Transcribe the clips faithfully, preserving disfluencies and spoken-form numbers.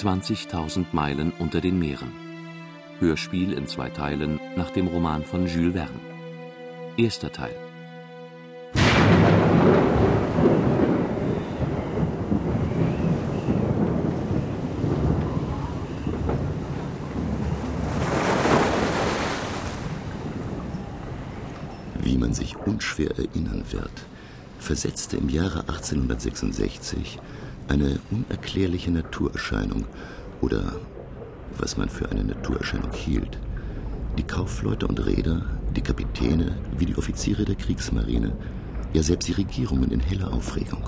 zwanzigtausend Meilen unter den Meeren. Hörspiel in zwei Teilen nach dem Roman von Jules Verne. Erster Teil. Wie man sich unschwer erinnern wird, versetzte im Jahre achtzehnhundertsechsundsechzig eine unerklärliche Naturerscheinung oder was man für eine Naturerscheinung hielt, die Kaufleute und Reeder, die Kapitäne wie die Offiziere der Kriegsmarine, ja selbst die Regierungen in heller Aufregung.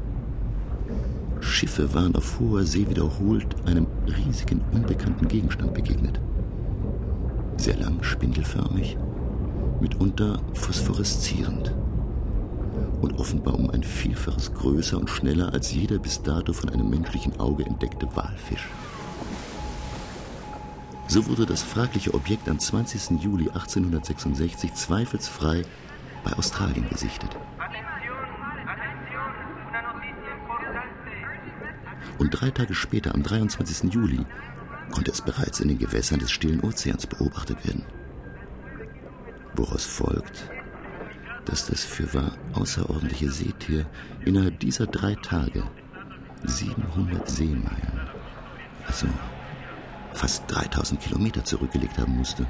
Schiffe waren auf hoher See wiederholt einem riesigen, unbekannten Gegenstand begegnet. Sehr lang, spindelförmig, mitunter phosphoreszierend und offenbar um ein Vielfaches größer und schneller als jeder bis dato von einem menschlichen Auge entdeckte Walfisch. So wurde das fragliche Objekt am zwanzigsten Juli achtzehnhundertsechsundsechzig zweifelsfrei bei Australien gesichtet. Und drei Tage später, am dreiundzwanzigsten Juli, konnte es bereits in den Gewässern des Stillen Ozeans beobachtet werden. Woraus folgt, dass das fürwahr außerordentliche Seetier innerhalb dieser drei Tage siebenhundert Seemeilen, also fast dreitausend Kilometer zurückgelegt haben musste.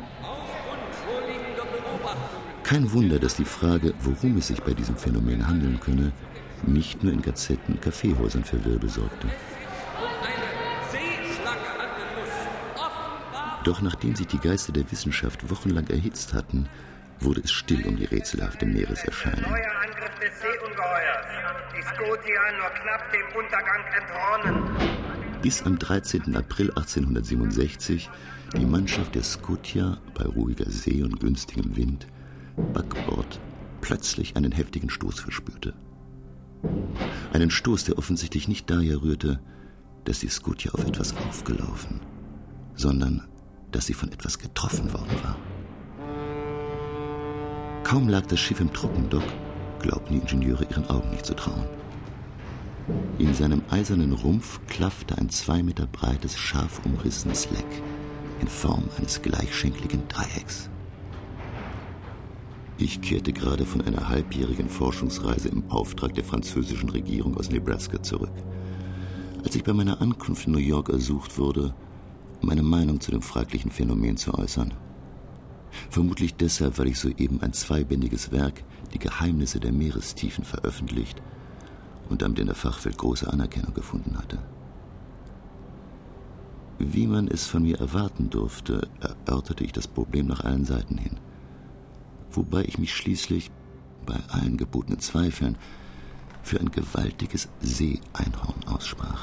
Kein Wunder, dass die Frage, worum es sich bei diesem Phänomen handeln könne, nicht nur in Gazetten und Kaffeehäusern für Wirbel sorgte. Doch nachdem sich die Geister der Wissenschaft wochenlang erhitzt hatten, wurde es still um die rätselhafte Meereserscheinung. Neuer Angriff des Seeungeheuers. Die Scotia nur knapp dem Untergang entronnen. Bis am dreizehnten April achtzehnhundertsiebenundsechzig die Mannschaft der Scotia bei ruhiger See und günstigem Wind Backbord plötzlich einen heftigen Stoß verspürte. Einen Stoß, der offensichtlich nicht daher rührte, dass die Scotia auf etwas aufgelaufen, sondern dass sie von etwas getroffen worden war. Kaum lag das Schiff im Trockendock, glaubten die Ingenieure ihren Augen nicht zu trauen. In seinem eisernen Rumpf klaffte ein zwei Meter breites, scharf umrissenes Leck in Form eines gleichschenkligen Dreiecks. Ich kehrte gerade von einer halbjährigen Forschungsreise im Auftrag der französischen Regierung aus Nebraska zurück, als ich bei meiner Ankunft in New York ersucht wurde, um meine Meinung zu dem fraglichen Phänomen zu äußern. Vermutlich deshalb, weil ich soeben ein zweibändiges Werk, Die Geheimnisse der Meerestiefen, veröffentlicht und damit in der Fachwelt große Anerkennung gefunden hatte. Wie man es von mir erwarten durfte, erörterte ich das Problem nach allen Seiten hin, wobei ich mich schließlich, bei allen gebotenen Zweifeln, für ein gewaltiges Seeeinhorn aussprach.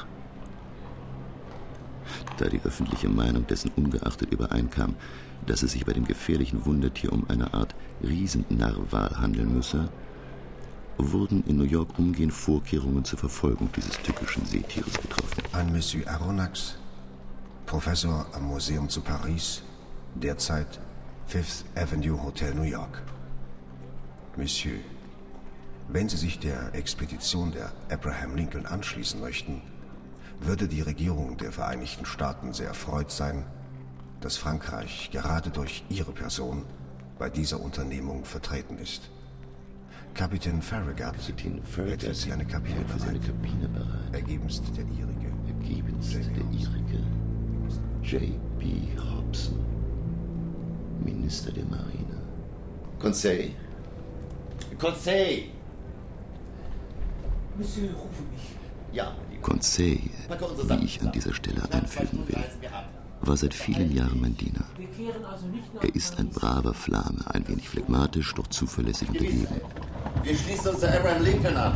Da die öffentliche Meinung dessen ungeachtet übereinkam, dass es sich bei dem gefährlichen Wundertier um eine Art Riesennarwal handeln müsse, wurden in New York umgehend Vorkehrungen zur Verfolgung dieses tückischen Seetieres getroffen. An Monsieur Aronnax, Professor am Museum zu Paris, derzeit Fifth Avenue Hotel New York. Monsieur, wenn Sie sich der Expedition der Abraham Lincoln anschließen möchten, würde die Regierung der Vereinigten Staaten sehr erfreut sein, dass Frankreich gerade durch Ihre Person bei dieser Unternehmung vertreten ist. Kapitän Farragut wird für Sie eine Kabine für seine Kabine bereit. Ergebenst der Ihrige. Ergebenst der Ihrige. J B Hobson, Minister der Marine. Conseil. Conseil! Monsieur, rufe mich. Ja. Conseil, wie ich an dieser Stelle einfügen will, war seit vielen Jahren mein Diener. Er ist ein braver Flamme, ein wenig phlegmatisch, doch zuverlässig und ergeben. Wir schließen uns der Abraham Lincoln an.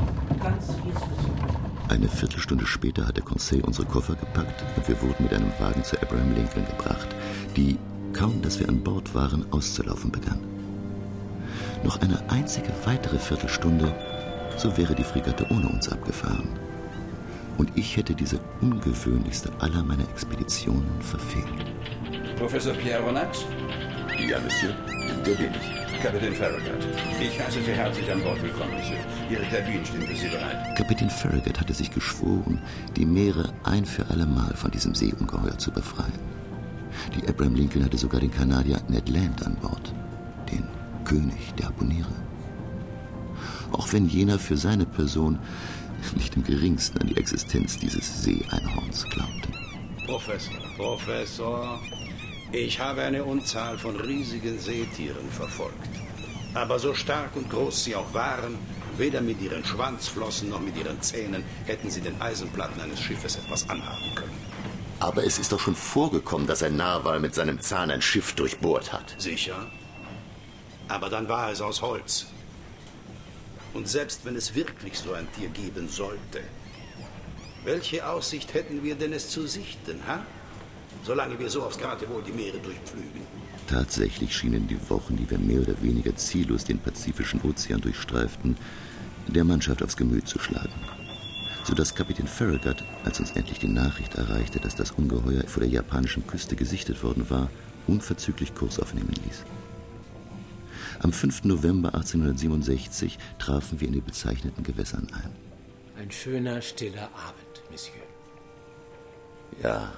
Eine Viertelstunde später hat der Conseil unsere Koffer gepackt und wir wurden mit einem Wagen zur Abraham Lincoln gebracht, die, kaum dass wir an Bord waren, auszulaufen begann. Noch eine einzige weitere Viertelstunde, so wäre die Fregatte ohne uns abgefahren. Und ich hätte diese ungewöhnlichste aller meiner Expeditionen verfehlt. Professor Pierre Aronnax? Ja, Monsieur. Der bin ich. Kapitän Farragut. Ich heiße Sie herzlich an Bord willkommen, Monsieur. Ihre Kabinen stehen für Sie bereit. Kapitän Farragut hatte sich geschworen, die Meere ein für alle Mal von diesem Seeungeheuer zu befreien. Die Abraham Lincoln hatte sogar den Kanadier Ned Land an Bord, den König der Harpuniere. Auch wenn jener für seine Person nicht im geringsten an die Existenz dieses Seeeinhorns glaubte. Professor, Professor, ich habe eine Unzahl von riesigen Seetieren verfolgt. Aber so stark und groß sie auch waren, weder mit ihren Schwanzflossen noch mit ihren Zähnen hätten sie den Eisenplatten eines Schiffes etwas anhaben können. Aber es ist doch schon vorgekommen, dass ein Narwal mit seinem Zahn ein Schiff durchbohrt hat. Sicher. Aber dann war es aus Holz. Und selbst wenn es wirklich so ein Tier geben sollte, welche Aussicht hätten wir denn, es zu sichten, ha? Solange wir so aufs Geratewohl die Meere durchpflügen. Tatsächlich schienen die Wochen, die wir mehr oder weniger ziellos den Pazifischen Ozean durchstreiften, der Mannschaft aufs Gemüt zu schlagen. Sodass Kapitän Farragut, als uns endlich die Nachricht erreichte, dass das Ungeheuer vor der japanischen Küste gesichtet worden war, unverzüglich Kurs aufnehmen ließ. Am fünften November achtzehnhundertsiebenundsechzig trafen wir in den bezeichneten Gewässern ein. Ein schöner, stiller Abend, Monsieur. Ja.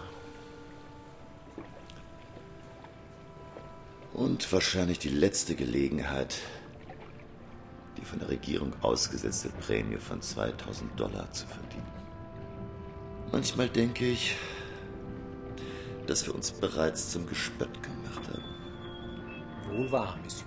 Und wahrscheinlich die letzte Gelegenheit, die von der Regierung ausgesetzte Prämie von zweitausend Dollar zu verdienen. Manchmal denke ich, dass wir uns bereits zum Gespött gemacht haben. Wohl wahr, Monsieur.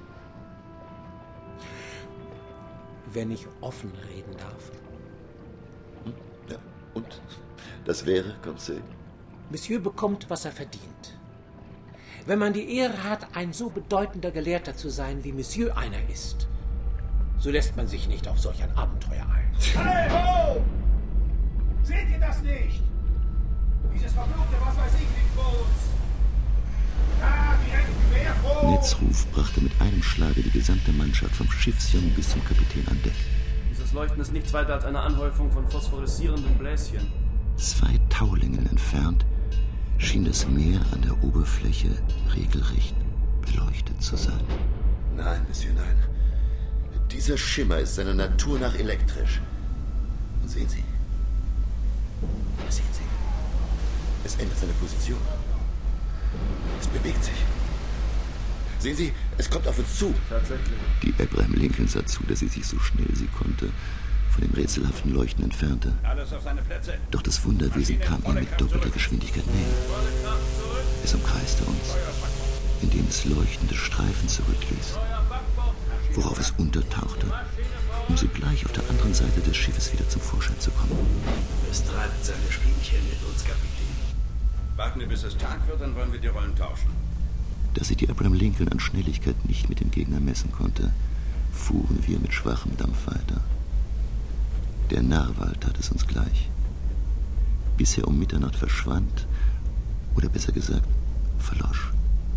Wenn ich offen reden darf. Hm? Ja, und? Das wäre, Conseil? Monsieur bekommt, was er verdient. Wenn man die Ehre hat, ein so bedeutender Gelehrter zu sein, wie Monsieur einer ist, so lässt man sich nicht auf solch ein Abenteuer ein. Hey, ho! Seht ihr das nicht? Dieses verfluchte, was weiß ich, liegt vor uns. Da, direkt quer vor uns. Neds Ruf brachte mit einem Schlage die gesamte Mannschaft vom Schiffsjungen bis zum Kapitän an Deck. Dieses Leuchten ist nichts weiter als eine Anhäufung von phosphoreszierenden Bläschen. Zwei Taulängen entfernt schien das Meer an der Oberfläche regelrecht beleuchtet zu sein. Nein, Monsieur, nein. Dieser Schimmer ist seiner Natur nach elektrisch. Und sehen Sie? Ja, sehen Sie? Es ändert seine Position. Es bewegt sich. Sehen Sie, es kommt auf uns zu. Tatsächlich. Die Abraham Lincoln sah zu, dass sie sich so schnell sie konnte von dem rätselhaften Leuchten entfernte. Alles auf seine Plätze. Doch das Wunderwesen kam ihr mit doppelter Geschwindigkeit näher. Es umkreiste uns, indem es leuchtende Streifen zurückließ, worauf es untertauchte, um sogleich auf der anderen Seite des Schiffes wieder zum Vorschein zu kommen. Es treibt seine Spielchen mit uns, Kapitän. Warten wir, bis es Tag wird, dann wollen wir die Rollen tauschen. Da sich die Abraham Lincoln an Schnelligkeit nicht mit dem Gegner messen konnte, fuhren wir mit schwachem Dampf weiter. Der Narwal tat es uns gleich. Bis er um Mitternacht verschwand, oder besser gesagt, verlosch.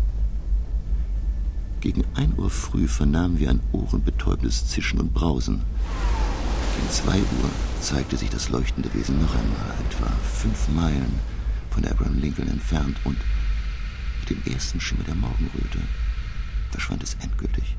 Gegen ein Uhr früh vernahmen wir ein ohrenbetäubendes Zischen und Brausen. Gegen zwei Uhr zeigte sich das leuchtende Wesen noch einmal, etwa fünf Meilen von der Abraham Lincoln entfernt, und mit dem ersten Schimmer der Morgenröte verschwand es endgültig.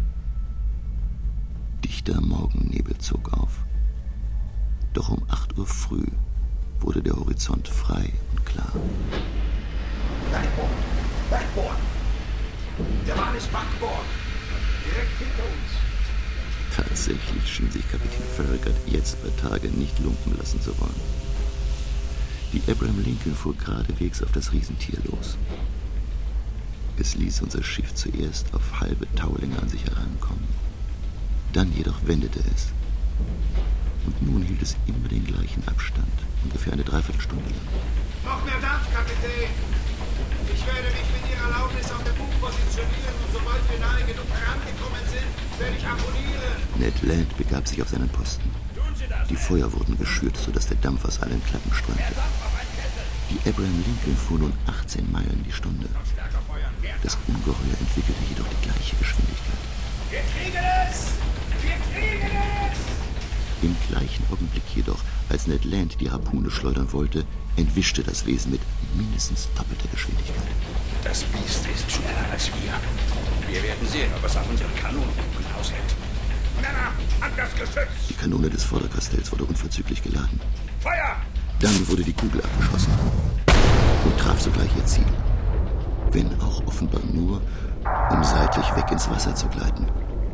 Dichter Morgennebel zog auf. Doch um acht Uhr früh wurde der Horizont frei und klar. Backboard! Backboard! Der Mann ist Backboard! Direkt hinter uns! Tatsächlich schien sich Kapitän Farragut jetzt bei Tage nicht lumpen lassen zu wollen. Die Abraham Lincoln fuhr geradewegs auf das Riesentier los. Es ließ unser Schiff zuerst auf halbe Taulänge an sich herankommen. Dann jedoch wendete es. Und nun hielt es immer den gleichen Abstand, ungefähr eine Dreiviertelstunde lang. Noch mehr Dampf, Kapitän! Ich werde mich mit Ihrer Erlaubnis auf der Bug positionieren, und sobald wir nahe genug herangekommen sind, werde ich harponieren. Ned Land begab sich auf seinen Posten. Die Feuer wurden geschürt, sodass der Dampf aus allen Klappen strömte. Die Abraham Lincoln fuhr nun achtzehn Meilen die Stunde. Das Ungeheuer entwickelte jedoch die gleiche Geschwindigkeit. Wir kriegen es! Wir kriegen es! Im gleichen Augenblick jedoch, als Ned Land die Harpune schleudern wollte, entwischte das Wesen mit mindestens doppelter Geschwindigkeit. Das Biest ist schneller als wir. Wir werden sehen, ob es auf unseren Kanonenkugeln aushält. Männer, an das Geschütz! Die Kanone des Vorderkastells wurde unverzüglich geladen. Feuer! Dann wurde die Kugel abgeschossen und traf sogleich ihr Ziel. Wenn auch offenbar nur, um seitlich weg ins Wasser zu gleiten.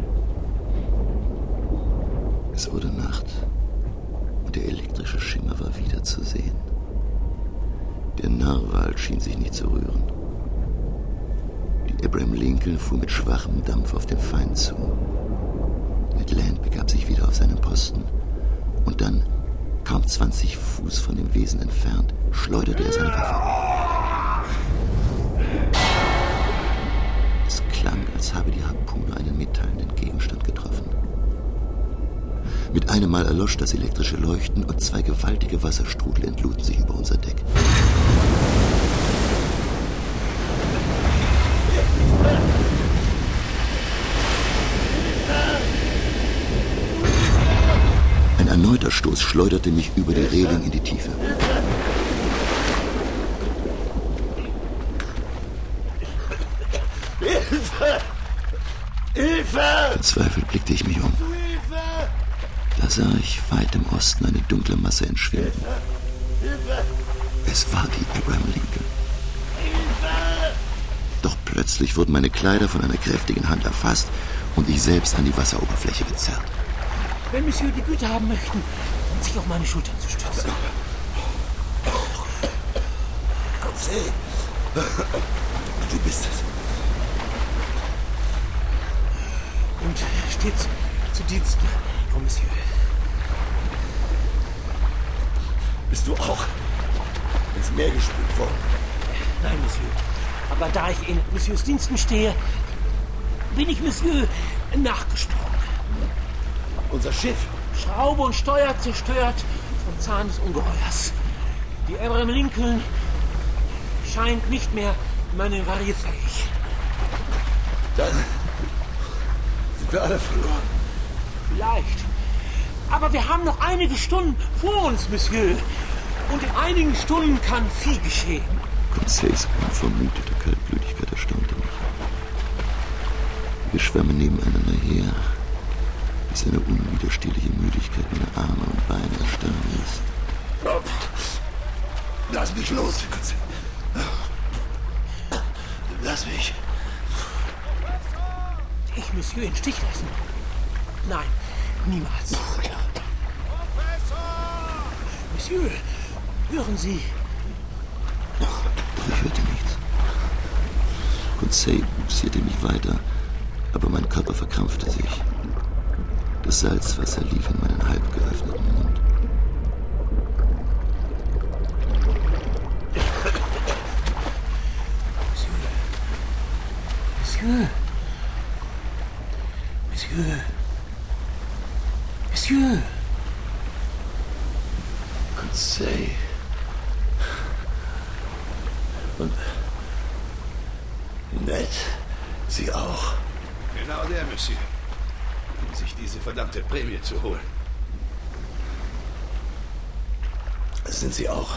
Es wurde Nacht und der elektrische Schimmer war wieder zu sehen. Der Narwal schien sich nicht zu rühren. Die Abraham Lincoln fuhr mit schwachem Dampf auf den Feind zu. Ned Land begab sich wieder auf seinen Posten und dann, kaum zwanzig Fuß von dem Wesen entfernt, schleuderte er seine Waffe. Es klang, als habe die Harpune einen metallenen Gegenstand getroffen. Mit einem Mal erlosch das elektrische Leuchten und zwei gewaltige Wasserstrudel entluden sich über unser Deck. Ein erneuter Stoß schleuderte mich über die Reling in die Tiefe. Hilfe! Hilfe! Verzweifelt blickte ich mich um. Da sah ich weit im Osten eine dunkle Masse entschwinden. Es war die Abraham Lincoln. Doch plötzlich wurden meine Kleider von einer kräftigen Hand erfasst und ich selbst an die Wasseroberfläche gezerrt. Wenn Monsieur die Güte haben möchten, sich auf meine Schultern zu stützen. Conseil, du bist es. Und stets zu Diensten, oh Monsieur. Bist du auch ins Meer gespült worden? Nein, Monsieur. Aber da ich in Monsieurs Diensten stehe, bin ich Monsieur nachgesprungen. Unser Schiff? Schraube und Steuer zerstört vom Zahn des Ungeheuers. Die Abraham Lincoln scheint nicht mehr manövrierfähig. Dann sind wir alle verloren. Vielleicht. Aber wir haben noch einige Stunden vor uns, Monsieur. Und in einigen Stunden kann viel geschehen. Conseils unvermutete Kaltblütigkeit erstaunte mich. Wir schwammen nebeneinander her, bis eine unwiderstehliche Müdigkeit meine Arme und Beine erstarren ließ. Lass mich los, Conseil. Lass mich. Ich Monsieur im Stich lassen? Nein, niemals. Monsieur, hören Sie. Doch ich hörte nichts. Conseil buxierte mich weiter, aber mein Körper verkrampfte sich. Das Salzwasser lief in meinen halb geöffneten Mund. Monsieur. Monsieur. Monsieur. Conseil. Und Ned, Sie auch. Genau der, Monsieur. Um sich diese verdammte Prämie zu holen. Sind Sie auch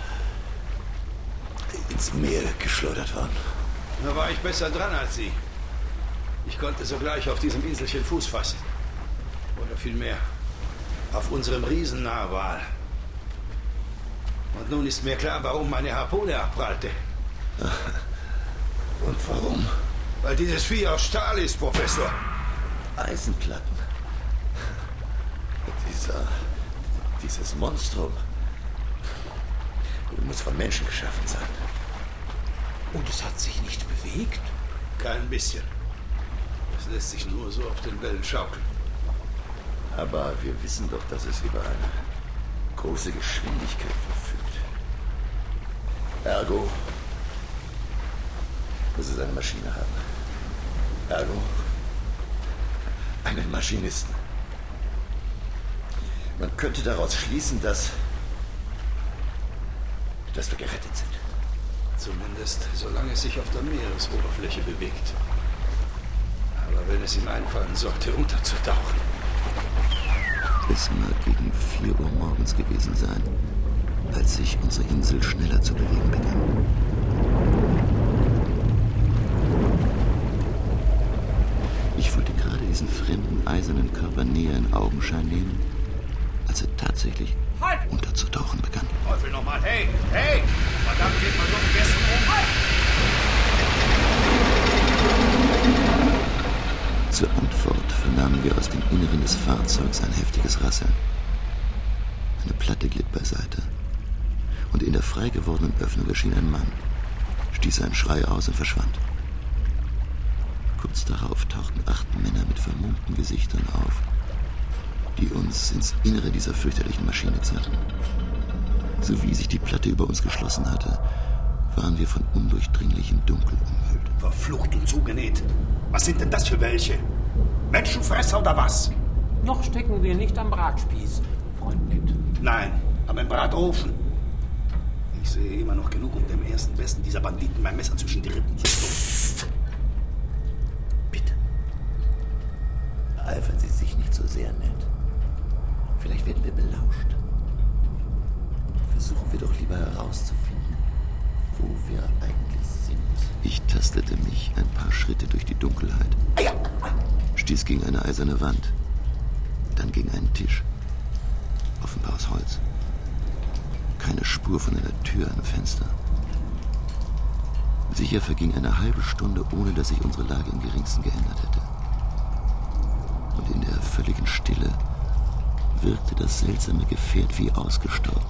ins Meer geschleudert worden? Da war ich besser dran als Sie. Ich konnte sogleich auf diesem Inselchen Fuß fassen. Oder vielmehr auf unserem Riesennarwal. Und nun ist mir klar, warum meine Harpune abprallte. Und warum? Weil dieses Vieh aus Stahl ist, Professor. Eisenplatten. Dieser... dieses Monstrum muss von Menschen geschaffen sein. Und es hat sich nicht bewegt? Kein bisschen. Es lässt sich nur so auf den Wellen schaukeln. Aber wir wissen doch, dass es über eine große Geschwindigkeit verfügt. Ergo muss es eine Maschine haben. Ergo einen Maschinisten. Man könnte daraus schließen, dass, dass wir gerettet sind. Zumindest solange es sich auf der Meeresoberfläche bewegt. Aber wenn es ihm einfallen sollte, unterzutauchen. Es mag gegen vier Uhr morgens gewesen sein, als sich unsere Insel schneller zu bewegen begann. Körper näher in Augenschein nehmen, als er tatsächlich halt! unterzutauchen begann. Teufel nochmal, hey, hey! Verdammt, geht man so gegessen um! Halt! Zur Antwort vernahmen wir aus dem Inneren des Fahrzeugs ein heftiges Rasseln. Eine Platte glitt beiseite. Und in der frei gewordenen Öffnung erschien ein Mann, stieß einen Schrei aus und verschwand. Kurz darauf tauchten acht Männer mit vermummten Gesichtern auf, die uns ins Innere dieser fürchterlichen Maschine zerrten. So wie sich die Platte über uns geschlossen hatte, waren wir von undurchdringlichem Dunkel umhüllt. Verflucht und zugenäht. Was sind denn das für welche? Menschenfresser oder was? Noch stecken wir nicht am Bratspieß, Freund Ned. Nein, aber im Bratofen. Ich sehe immer noch genug, um dem ersten Besten dieser Banditen mein Messer zwischen die Rippen zu stoßen. Bitte. Eifern Sie sich nicht so sehr, Ned. Vielleicht werden wir belauscht. Versuchen wir doch lieber herauszufinden, wo wir eigentlich sind. Ich tastete mich ein paar Schritte durch die Dunkelheit. Stieß gegen eine eiserne Wand. Dann gegen einen Tisch. Offenbar aus Holz. Keine Spur von einer Tür am Fenster. Sicher verging eine halbe Stunde, ohne dass sich unsere Lage im geringsten geändert hätte. Und in der völligen Stille wirkte das seltsame Gefährt wie ausgestorben.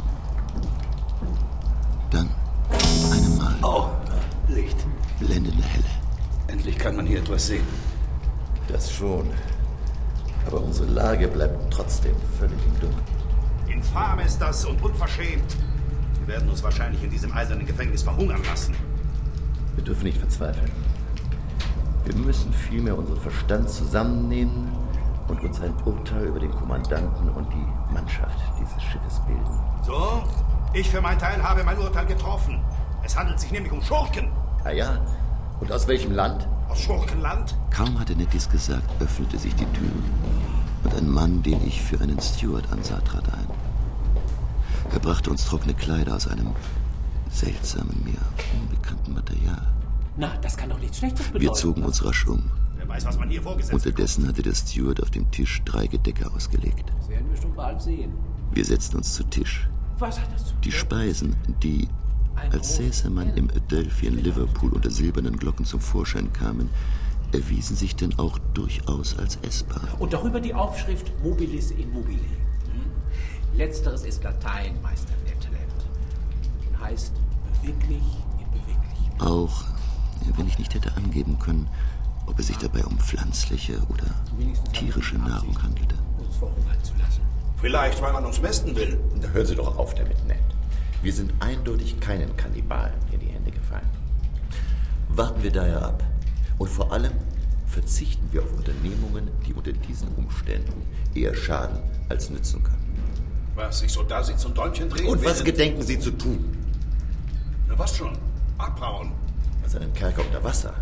Dann, mit einem Mal... Oh, Licht. Blendende Helle. Endlich kann man hier etwas sehen. Das schon. Aber unsere Lage bleibt trotzdem völlig im Dunkeln. Infam ist das und unverschämt. Sie werden uns wahrscheinlich in diesem eisernen Gefängnis verhungern lassen. Wir dürfen nicht verzweifeln. Wir müssen vielmehr unseren Verstand zusammennehmen und uns ein Urteil über den Kommandanten und die Mannschaft dieses Schiffes bilden. So, ich für meinen Teil habe mein Urteil getroffen. Es handelt sich nämlich um Schurken. Ah ja? Und aus welchem Land? Aus Schurkenland? Kaum hatte Ned dies gesagt, öffnete sich die Tür und ein Mann, den ich für einen Steward ansah, trat ein. Er brachte uns trockene Kleider aus einem seltsamen, mir unbekannten Material. Na, das kann doch nichts Schlechtes bedeuten. Wir zogen uns rasch um. Wer weiß, was man hier vorgesetzt hat. Unterdessen hatte der Steward auf dem Tisch drei Gedecke ausgelegt. Das werden wir schon bald sehen. Wir setzten uns zu Tisch. Was hat das zu tun? Die Speisen, die, als säße man im Adelphi in Liverpool unter silbernen Glocken zum Vorschein kamen, erwiesen sich denn auch durchaus als essbar. Und darüber die Aufschrift Mobilis in Mobile. Hm? Letzteres ist Latein, Meister Ned Land. Und heißt beweglich in beweglich. Auch wenn ich nicht hätte angeben können, ob es sich dabei um pflanzliche oder tierische Nahrung handelte. Uns verhungern zu lassen. Vielleicht, weil man uns mästen will. Da hören Sie doch auf damit, Ned. Wir sind eindeutig keinen Kannibalen in die Hände gefallen. Warten wir daher ab. Und vor allem verzichten wir auf Unternehmungen, die unter diesen Umständen eher schaden als nützen können. Was, ich so da sitze und Däumchen drehen? Und was gedenken Sie zu tun? Na was schon? Abhauen. Aus einem Kerker unter Wasser.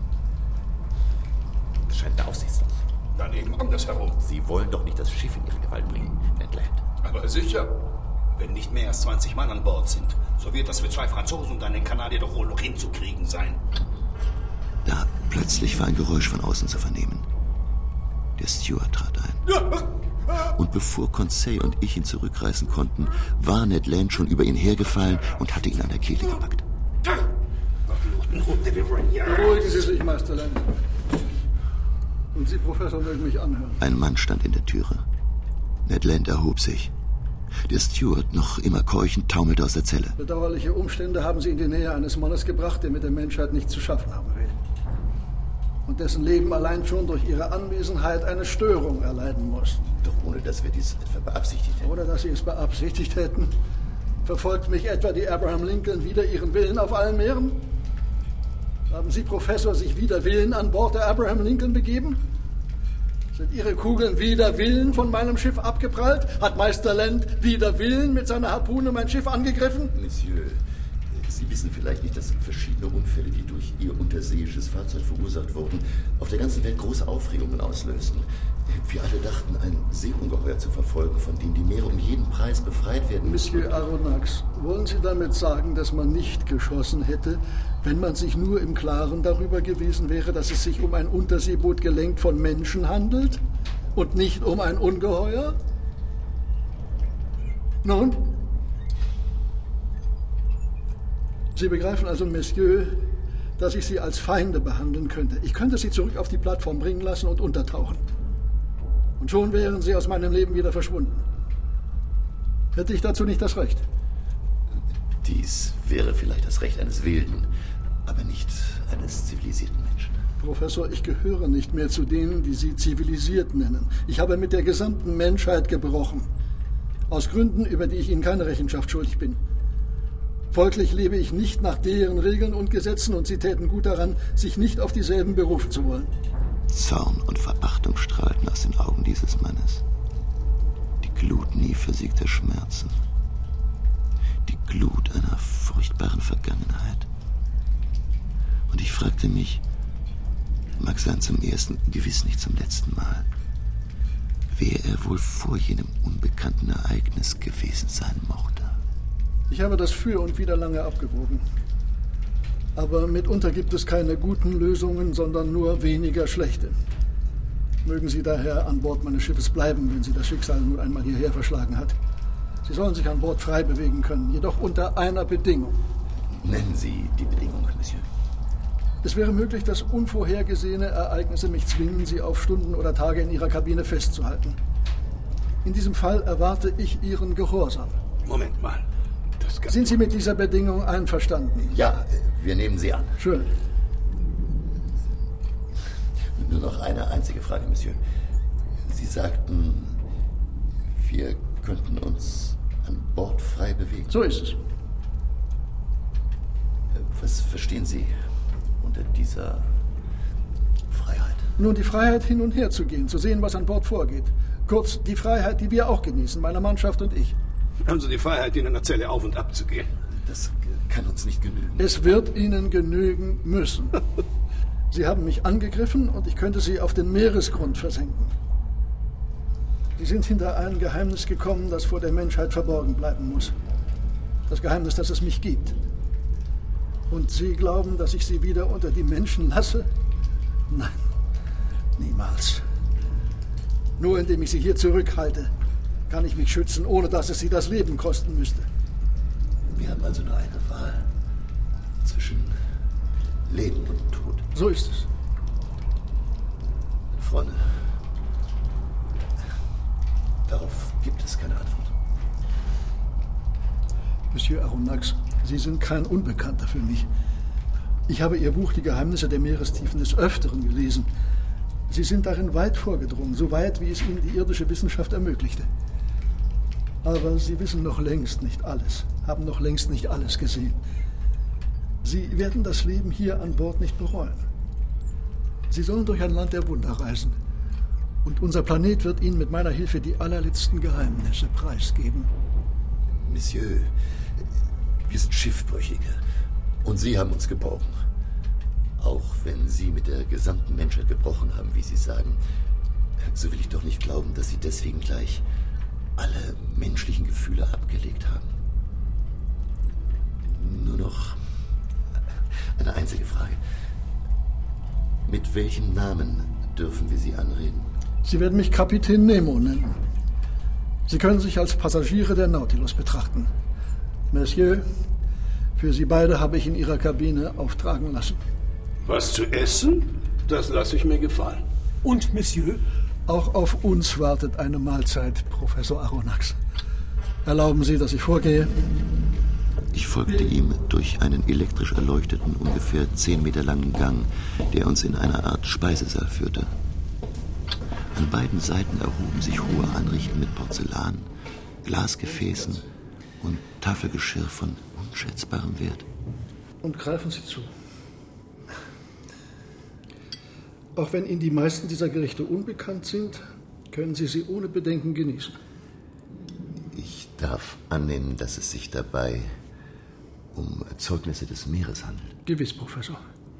Das scheint aussichtslos. Daneben andersherum. Sie wollen doch nicht das Schiff in Ihre Gewalt bringen, Ned Land. Aber sicher. Wenn nicht mehr als zwanzig Mann an Bord sind, so wird das für zwei Franzosen und einen Kanadier doch wohl noch hinzukriegen sein. Da plötzlich war ein Geräusch von außen zu vernehmen. Der Steward trat ein. Und bevor Conseil und ich ihn zurückreißen konnten, war Ned Land schon über ihn hergefallen und hatte ihn an der Kehle gepackt. Beruhigen Sie sich, Meister Land. Und Sie, Professor, mögen mich anhören. Ein Mann stand in der Türe. Ned Land erhob sich. Der Steward, noch immer keuchend, taumelte aus der Zelle. Bedauerliche Umstände haben Sie in die Nähe eines Mannes gebracht, der mit der Menschheit nichts zu schaffen haben will. Und dessen Leben allein schon durch Ihre Anwesenheit eine Störung erleiden muss. Doch ohne, dass wir dies etwa beabsichtigt hätten. Oder dass Sie es beabsichtigt hätten. Verfolgt mich etwa die Abraham Lincoln wider ihren Willen auf allen Meeren? Haben Sie, Professor, sich wider Willen an Bord der Abraham Lincoln begeben? Sind Ihre Kugeln wider Willen von meinem Schiff abgeprallt? Hat Meister Land wider Willen mit seiner Harpune mein Schiff angegriffen? Monsieur, Sie wissen vielleicht nicht, dass verschiedene Unfälle, die durch Ihr unterseeisches Fahrzeug verursacht wurden, auf der ganzen Welt große Aufregungen auslösten. Wir alle dachten, ein Seeungeheuer zu verfolgen, von dem die Meere um jeden Preis befreit werden müssen. Monsieur Aronnax, wollen Sie damit sagen, dass man nicht geschossen hätte, wenn man sich nur im Klaren darüber gewesen wäre, dass es sich um ein Unterseeboot gelenkt von Menschen handelt? Und nicht um ein Ungeheuer? Nun? Sie begreifen also, Monsieur, dass ich Sie als Feinde behandeln könnte. Ich könnte Sie zurück auf die Plattform bringen lassen und untertauchen. Und schon wären Sie aus meinem Leben wieder verschwunden. Hätte ich dazu nicht das Recht? Dies wäre vielleicht das Recht eines Wilden, aber nicht eines zivilisierten Menschen. Professor, ich gehöre nicht mehr zu denen, die Sie zivilisiert nennen. Ich habe mit der gesamten Menschheit gebrochen. Aus Gründen, über die ich Ihnen keine Rechenschaft schuldig bin. Folglich lebe ich nicht nach deren Regeln und Gesetzen und Sie täten gut daran, sich nicht auf dieselben berufen zu wollen. Zorn und Verachtung strahlten aus den Augen dieses Mannes. Die Glut nie versiegter Schmerzen. Die Glut einer furchtbaren Vergangenheit. Und ich fragte mich, mag sein zum ersten, gewiss nicht zum letzten Mal, wer er wohl vor jenem unbekannten Ereignis gewesen sein mochte. Ich habe das für und wider lange abgewogen. Aber mitunter gibt es keine guten Lösungen, sondern nur weniger schlechte. Mögen Sie daher an Bord meines Schiffes bleiben, wenn Sie das Schicksal nun einmal hierher verschlagen hat. Sie sollen sich an Bord frei bewegen können, jedoch unter einer Bedingung. Nennen Sie die Bedingung, Monsieur. Es wäre möglich, dass unvorhergesehene Ereignisse mich zwingen, Sie auf Stunden oder Tage in Ihrer Kabine festzuhalten. In diesem Fall erwarte ich Ihren Gehorsam. Moment mal. Das kann Sind Sie mit dieser Bedingung einverstanden? Ja, wir nehmen sie an. Schön. Nur noch eine einzige Frage, Monsieur. Sie sagten, wir könnten uns an Bord frei bewegen. So ist es. Was verstehen Sie unter dieser Freiheit? Nun, die Freiheit, hin und her zu gehen, zu sehen, was an Bord vorgeht. Kurz, die Freiheit, die wir auch genießen, meine Mannschaft und ich. Haben Sie die Freiheit, in einer Zelle auf und ab zu gehen? Das kann uns nicht genügen. Es wird Ihnen genügen müssen. Sie haben mich angegriffen und ich könnte Sie auf den Meeresgrund versenken. Sie sind hinter ein Geheimnis gekommen, das vor der Menschheit verborgen bleiben muss. Das Geheimnis, dass es mich gibt. Und Sie glauben, dass ich Sie wieder unter die Menschen lasse? Nein, niemals. Nur indem ich Sie hier zurückhalte, kann ich mich schützen, ohne dass es Sie das Leben kosten müsste. Wir haben also nur eine Wahl zwischen Leben und Tod. So ist es. Freunde, darauf gibt es keine Antwort. Monsieur Aronnax, Sie sind kein Unbekannter für mich. Ich habe Ihr Buch Die Geheimnisse der Meerestiefen des Öfteren gelesen. Sie sind darin weit vorgedrungen, so weit, wie es Ihnen die irdische Wissenschaft ermöglichte. Aber Sie wissen noch längst nicht alles, haben noch längst nicht alles gesehen. Sie werden das Leben hier an Bord nicht bereuen. Sie sollen durch ein Land der Wunder reisen. Und unser Planet wird Ihnen mit meiner Hilfe die allerletzten Geheimnisse preisgeben. Monsieur, wir sind Schiffbrüchige. Und Sie haben uns geborgen. Auch wenn Sie mit der gesamten Menschheit gebrochen haben, wie Sie sagen, so will ich doch nicht glauben, dass Sie deswegen gleich alle menschlichen Gefühle abgelegt haben. Nur noch eine einzige Frage. Mit welchem Namen dürfen wir Sie anreden? Sie werden mich Kapitän Nemo nennen. Sie können sich als Passagiere der Nautilus betrachten. Monsieur, für Sie beide habe ich in Ihrer Kabine auftragen lassen. Was zu essen? Das lasse ich mir gefallen. Und, Monsieur? Auch auf uns wartet eine Mahlzeit, Professor Aronnax. Erlauben Sie, dass ich vorgehe? Ich folgte ihm durch einen elektrisch erleuchteten, ungefähr zehn Meter langen Gang, der uns in eine Art Speisesaal führte. An beiden Seiten erhoben sich hohe Anrichten mit Porzellan, Glasgefäßen und Tafelgeschirr von unschätzbarem Wert. Und greifen Sie zu. Auch wenn Ihnen die meisten dieser Gerichte unbekannt sind, können Sie sie ohne Bedenken genießen. Ich darf annehmen, dass es sich dabei um Zeugnisse des Meeres handelt. Gewiss, Professor.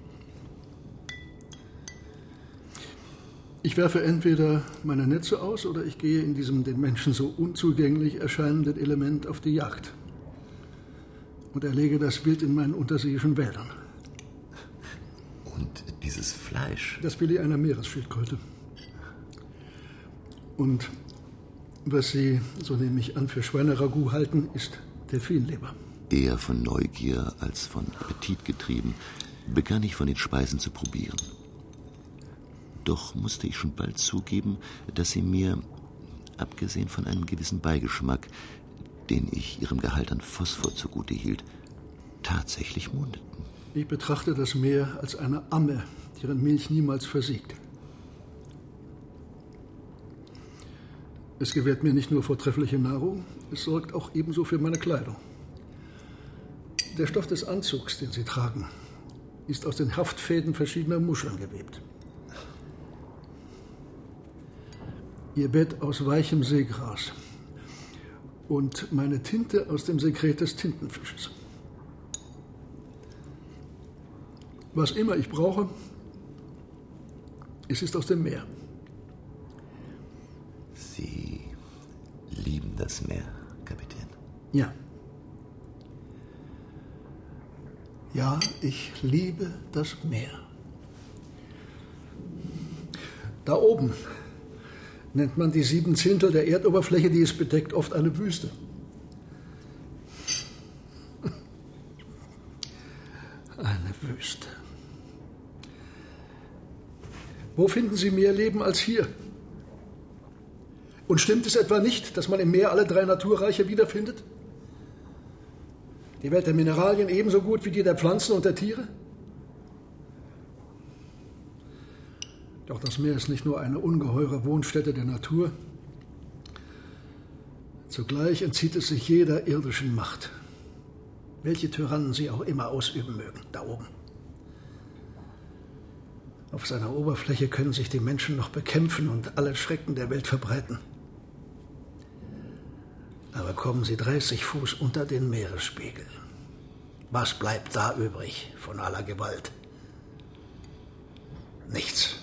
Ich werfe entweder meine Netze aus oder ich gehe in diesem den Menschen so unzugänglich erscheinenden Element auf die Jagd und erlege das Wild in meinen unterseeischen Wäldern. Und dieses Fleisch? Das Filet einer Meeresschildkröte. Und was Sie, so nehme ich an, für Schweineragout halten, ist Delfinleber. Eher von Neugier als von Appetit getrieben, begann ich von den Speisen zu probieren. Doch musste ich schon bald zugeben, dass sie mir, abgesehen von einem gewissen Beigeschmack, den ich ihrem Gehalt an Phosphor zugute hielt, tatsächlich mundeten. Ich betrachte das Meer als eine Amme, deren Milch niemals versiegt. Es gewährt mir nicht nur vortreffliche Nahrung, es sorgt auch ebenso für meine Kleidung. Der Stoff des Anzugs, den Sie tragen, ist aus den Haftfäden verschiedener Muscheln gewebt. Ihr Bett aus weichem Seegras und meine Tinte aus dem Sekret des Tintenfisches. Was immer ich brauche, es ist aus dem Meer. Sie lieben das Meer, Kapitän? Ja. Ja, ich liebe das Meer. Da oben nennt man die sieben Zehntel der Erdoberfläche, die es bedeckt, oft eine Wüste. Eine Wüste. Wo finden Sie mehr Leben als hier? Und stimmt es etwa nicht, dass man im Meer alle drei Naturreiche wiederfindet? Die Welt der Mineralien ebenso gut wie die der Pflanzen und der Tiere? Doch das Meer ist nicht nur eine ungeheure Wohnstätte der Natur. Zugleich entzieht es sich jeder irdischen Macht, welche Tyrannen sie auch immer ausüben mögen, da oben. Auf seiner Oberfläche können sich die Menschen noch bekämpfen und alle Schrecken der Welt verbreiten. Aber kommen sie dreißig Fuß unter den Meeresspiegel. Was bleibt da übrig von aller Gewalt? Nichts.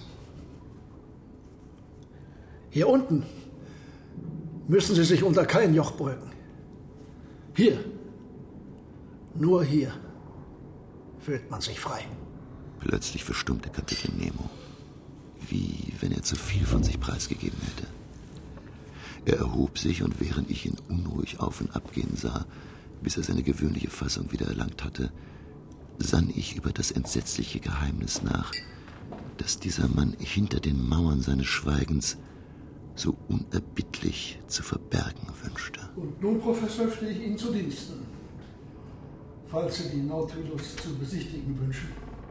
Hier unten müssen sie sich unter kein Joch beugen. Hier, nur hier, fühlt man sich frei. Plötzlich verstummte Kapitän Nemo, wie wenn er zu viel von sich preisgegeben hätte. Er erhob sich und während ich ihn unruhig auf und ab gehen sah, bis er seine gewöhnliche Fassung wieder erlangt hatte, sann ich über das entsetzliche Geheimnis nach, das dieser Mann hinter den Mauern seines Schweigens so unerbittlich zu verbergen wünschte. Und nun, Professor, stehe ich Ihnen zu Diensten, falls Sie die Nautilus zu besichtigen wünschen.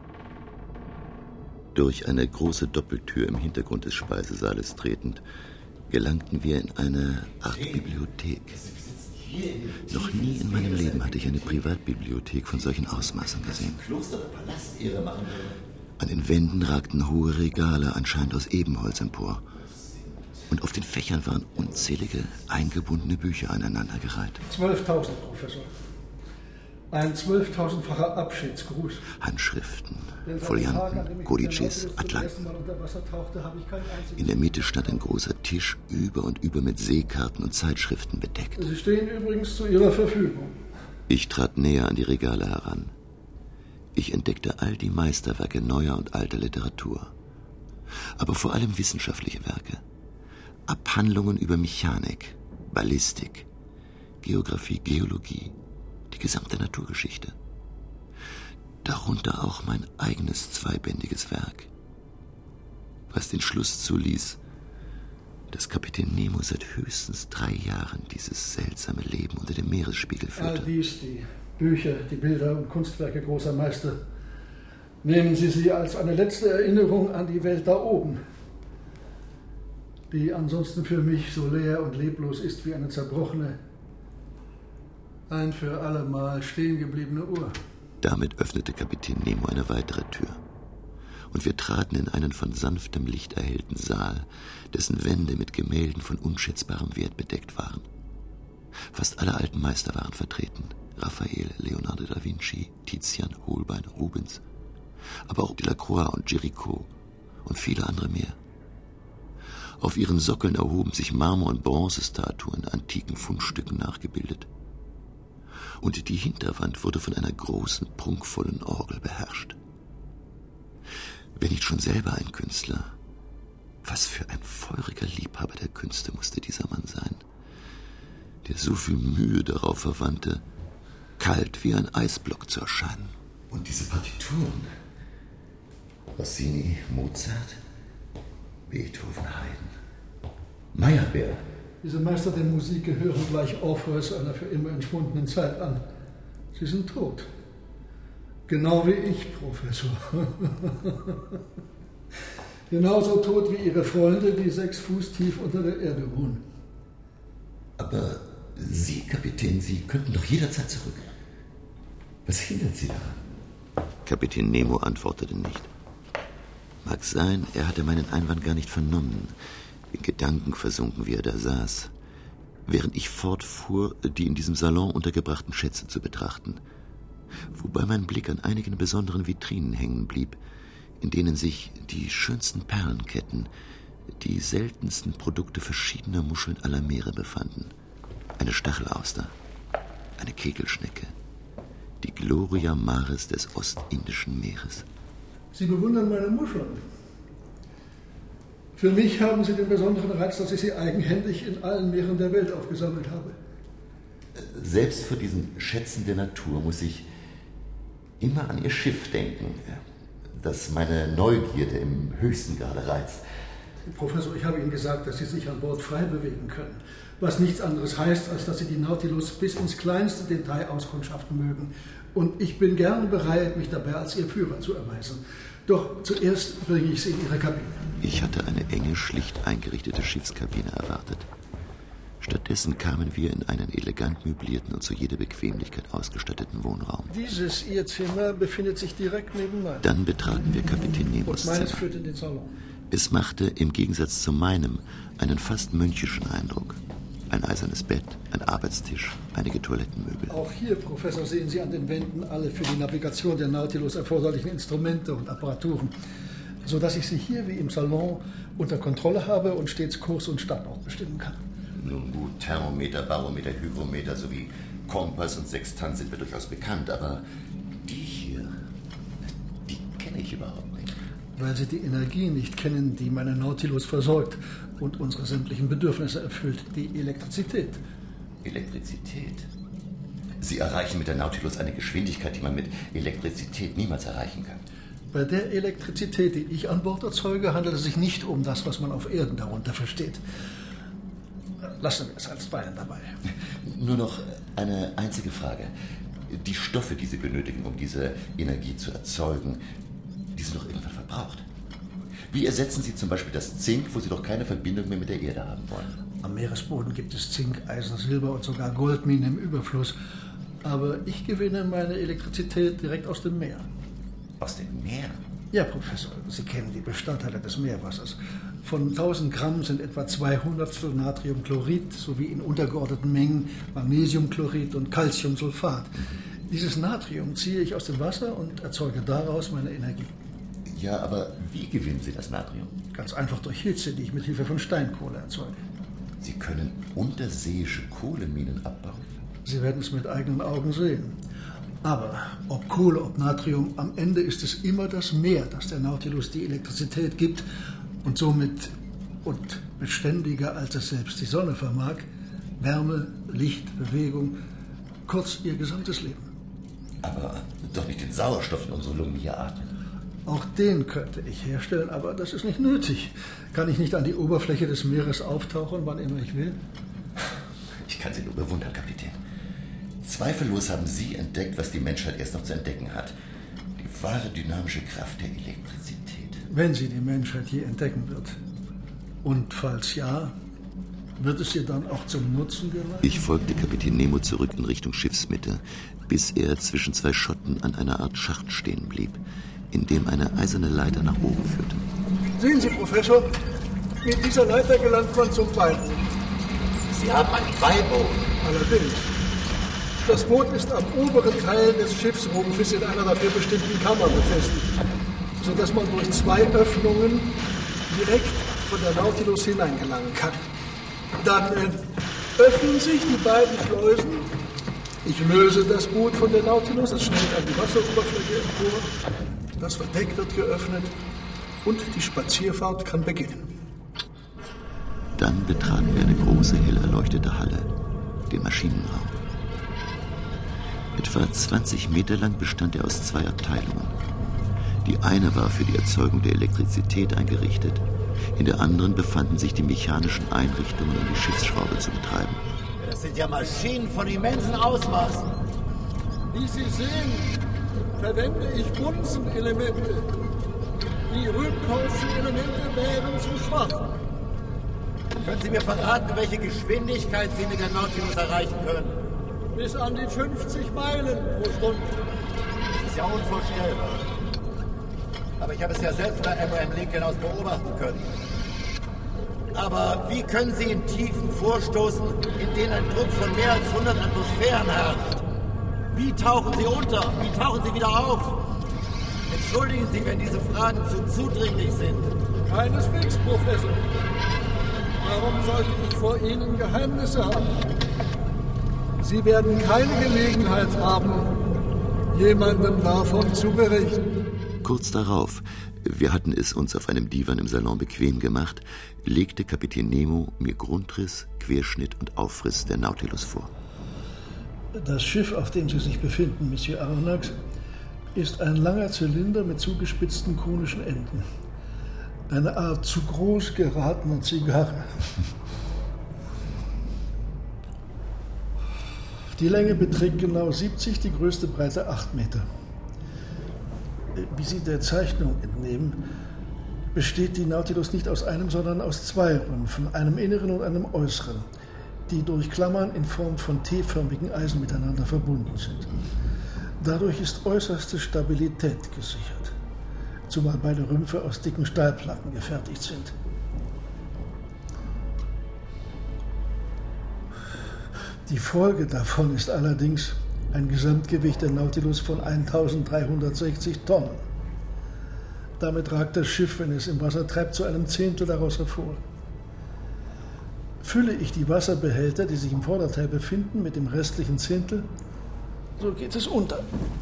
Durch eine große Doppeltür im Hintergrund des Speisesaales tretend, gelangten wir in eine Art Bibliothek. Noch nie in meinem Leben hatte ich eine Privatbibliothek von solchen Ausmaßen gesehen. An den Wänden ragten hohe Regale, anscheinend aus Ebenholz, empor. Und auf den Fächern waren unzählige, eingebundene Bücher aneinandergereiht. Zwölftausend, Professor. Ein zwölftausendfacher Abschiedsgruß. Handschriften, Folianten, Kodices, Atlanten. In der Mitte stand ein großer Tisch, über und über mit Seekarten und Zeitschriften bedeckt. Sie stehen übrigens zu Ihrer Verfügung. Ich trat näher an die Regale heran. Ich entdeckte all die Meisterwerke neuer und alter Literatur. Aber vor allem wissenschaftliche Werke. Abhandlungen über Mechanik, Ballistik, Geographie, Geologie, die gesamte Naturgeschichte. Darunter auch mein eigenes zweibändiges Werk, was den Schluss zuließ, dass Kapitän Nemo seit höchstens drei Jahren dieses seltsame Leben unter dem Meeresspiegel führte. All dies, die Bücher, die Bilder und Kunstwerke großer Meister, nehmen Sie sie als eine letzte Erinnerung an die Welt da oben, die ansonsten für mich so leer und leblos ist wie eine zerbrochene, ein für allemal stehen gebliebene Uhr. Damit öffnete Kapitän Nemo eine weitere Tür. Und wir traten in einen von sanftem Licht erhellten Saal, dessen Wände mit Gemälden von unschätzbarem Wert bedeckt waren. Fast alle alten Meister waren vertreten. Raphael, Leonardo da Vinci, Tizian, Holbein, Rubens. Aber auch Delacroix und Géricault und viele andere mehr. Auf ihren Sockeln erhoben sich Marmor- und Bronzestatuen, antiken Fundstücken nachgebildet. Und die Hinterwand wurde von einer großen, prunkvollen Orgel beherrscht. Wenn nicht schon selber ein Künstler, Was für ein feuriger Liebhaber der Künste musste dieser Mann sein, der so viel Mühe darauf verwandte, kalt wie ein Eisblock zu erscheinen. Und diese Partituren? Rossini, Mozart, Beethoven, Haydn, Meyerbeer. Diese Meister der Musik gehören gleich Orpheus einer für immer entschwundenen Zeit an. Sie sind tot. Genau wie ich, Professor. Genauso tot wie Ihre Freunde, die sechs Fuß tief unter der Erde ruhen. Aber Sie, Kapitän, Sie könnten doch jederzeit zurück. Was hindert Sie daran? Kapitän Nemo antwortete nicht. Mag sein, er hatte meinen Einwand gar nicht vernommen, in Gedanken versunken, wie er da saß, während ich fortfuhr, die in diesem Salon untergebrachten Schätze zu betrachten, wobei mein Blick an einigen besonderen Vitrinen hängen blieb, in denen sich die schönsten Perlenketten, die seltensten Produkte verschiedener Muscheln aller Meere befanden. Eine Stachelauster, eine Kegelschnecke, die Gloria Maris des Ostindischen Meeres. Sie bewundern meine Muscheln. Für mich haben sie den besonderen Reiz, dass ich sie eigenhändig in allen Meeren der Welt aufgesammelt habe. Selbst vor diesen Schätzen der Natur muss ich immer an Ihr Schiff denken, das meine Neugierde im höchsten Grade reizt. Professor, ich habe Ihnen gesagt, dass Sie sich an Bord frei bewegen können, was nichts anderes heißt, als dass Sie die Nautilus bis ins kleinste Detail auskundschaften mögen. Und ich bin gern bereit, mich dabei als Ihr Führer zu erweisen. Doch zuerst bringe ich Sie in Ihre Kabine. Ich hatte eine enge, schlicht eingerichtete Schiffskabine erwartet. Stattdessen kamen wir in einen elegant möblierten und zu jeder Bequemlichkeit ausgestatteten Wohnraum. Dieses Ihr Zimmer befindet sich direkt neben meinem. Dann betraten wir Kapitän Nemos und meines Zimmer. führt in den Salon. Es machte im Gegensatz zu meinem einen fast mönchischen Eindruck. Ein eisernes Bett, ein Arbeitstisch, einige Toilettenmöbel. Auch hier, Professor, sehen Sie an den Wänden alle für die Navigation der Nautilus erforderlichen Instrumente und Apparaturen, sodass ich sie hier wie im Salon unter Kontrolle habe und stets Kurs und Standort bestimmen kann. Nun gut, Thermometer, Barometer, Hygrometer sowie Kompass und Sextant sind mir durchaus bekannt, aber die hier, die kenne ich überhaupt nicht. Weil Sie die Energie nicht kennen, die meine Nautilus versorgt und unsere sämtlichen Bedürfnisse erfüllt, die Elektrizität. Elektrizität? Sie erreichen mit der Nautilus eine Geschwindigkeit, die man mit Elektrizität niemals erreichen kann. Bei der Elektrizität, die ich an Bord erzeuge, handelt es sich nicht um das, was man auf Erden darunter versteht. Lassen wir es alsbeilen dabei. Nur noch eine einzige Frage. Die Stoffe, die Sie benötigen, um diese Energie zu erzeugen, die sind doch irgendwann verbraucht. Wie ersetzen Sie zum Beispiel das Zink, wo Sie doch keine Verbindung mehr mit der Erde haben wollen? Am Meeresboden gibt es Zink, Eisen, Silber und sogar Goldminen im Überfluss. Aber ich gewinne meine Elektrizität direkt aus dem Meer. Aus dem Meer? Ja, Professor, Sie kennen die Bestandteile des Meerwassers. Von tausend Gramm sind etwa zweihundertstel Natriumchlorid sowie in untergeordneten Mengen Magnesiumchlorid und Calciumsulfat. Dieses Natrium ziehe ich aus dem Wasser und erzeuge daraus meine Energie. Ja, aber wie gewinnen Sie das Natrium? Ganz einfach durch Hitze, die ich mit Hilfe von Steinkohle erzeuge. Sie können unterseeische Kohleminen abbauen? Sie werden es mit eigenen Augen sehen. Aber ob Kohle, ob Natrium, am Ende ist es immer das Meer, das der Nautilus die Elektrizität gibt und somit und beständiger, als es selbst die Sonne vermag, Wärme, Licht, Bewegung, kurz ihr gesamtes Leben. Aber doch nicht den Sauerstoff in unsere Lungen hier atmen. Auch den könnte ich herstellen, aber das ist nicht nötig. Kann ich nicht an die Oberfläche des Meeres auftauchen, wann immer ich will? Ich kann Sie nur bewundern, Kapitän. Zweifellos haben Sie entdeckt, was die Menschheit erst noch zu entdecken hat. Die wahre dynamische Kraft der Elektrizität. Wenn sie die Menschheit je entdecken wird. Und falls ja, wird es ihr dann auch zum Nutzen gelangen? Ich folgte Kapitän Nemo zurück in Richtung Schiffsmitte, bis er zwischen zwei Schotten an einer Art Schacht stehen blieb, in dem eine eiserne Leiter nach oben führte. Sehen Sie, Professor, mit dieser Leiter gelangt man zum Beiboot. Sie haben ein Beiboot? Allerdings. Das Boot ist am oberen Teil des Schiffsrumpfes in einer dafür bestimmten Kammer befestigt, sodass man durch zwei Öffnungen direkt von der Nautilus hineingelangen kann. Dann äh, öffnen sich die beiden Schleusen. Ich löse das Boot von der Nautilus, es schnellt an die Wasseroberfläche empor. Das Verdeck wird geöffnet und die Spazierfahrt kann beginnen. Dann betraten wir eine große, hell erleuchtete Halle, den Maschinenraum. Etwa zwanzig Meter lang bestand er aus zwei Abteilungen. Die eine war für die Erzeugung der Elektrizität eingerichtet, in der anderen befanden sich die mechanischen Einrichtungen, um die Schiffsschraube zu betreiben. Das sind ja Maschinen von immensen Ausmaßen. Wie Sie sehen, verwende ich Bunsen-Elemente. Die Rübkowschen Elemente wären zu schwach. Können Sie mir verraten, welche Geschwindigkeit Sie mit der Nautilus erreichen können? Bis an die fünfzig Meilen pro Stunde. Das ist ja unvorstellbar. Aber ich habe es ja selbst von der Abraham Lincoln aus beobachten können. Aber wie können Sie in Tiefen vorstoßen, in denen ein Druck von mehr als hundert Atmosphären herrscht? Wie tauchen Sie unter? Wie tauchen Sie wieder auf? Entschuldigen Sie, wenn diese Fragen zu zudringlich sind. Keineswegs, Professor. Warum sollte ich vor Ihnen Geheimnisse haben? Sie werden keine Gelegenheit haben, jemandem davon zu berichten. Kurz darauf, wir hatten es uns auf einem Divan im Salon bequem gemacht, legte Kapitän Nemo mir Grundriss, Querschnitt und Aufriss der Nautilus vor. Das Schiff, auf dem Sie sich befinden, Monsieur Aronnax, ist ein langer Zylinder mit zugespitzten konischen Enden. Eine Art zu groß geratener Zigarre. Die Länge beträgt genau siebzig, die größte Breite acht Meter. Wie Sie der Zeichnung entnehmen, besteht die Nautilus nicht aus einem, sondern aus zwei Rümpfen, einem inneren und einem äußeren, die durch Klammern in Form von T-förmigen Eisen miteinander verbunden sind. Dadurch ist äußerste Stabilität gesichert, zumal beide Rümpfe aus dicken Stahlplatten gefertigt sind. Die Folge davon ist allerdings ein Gesamtgewicht der Nautilus von eintausenddreihundertsechzig Tonnen. Damit ragt das Schiff, wenn es im Wasser treibt, zu einem Zehntel daraus hervor. Fülle ich die Wasserbehälter, die sich im Vorderteil befinden, mit dem restlichen Zehntel, so geht es unter.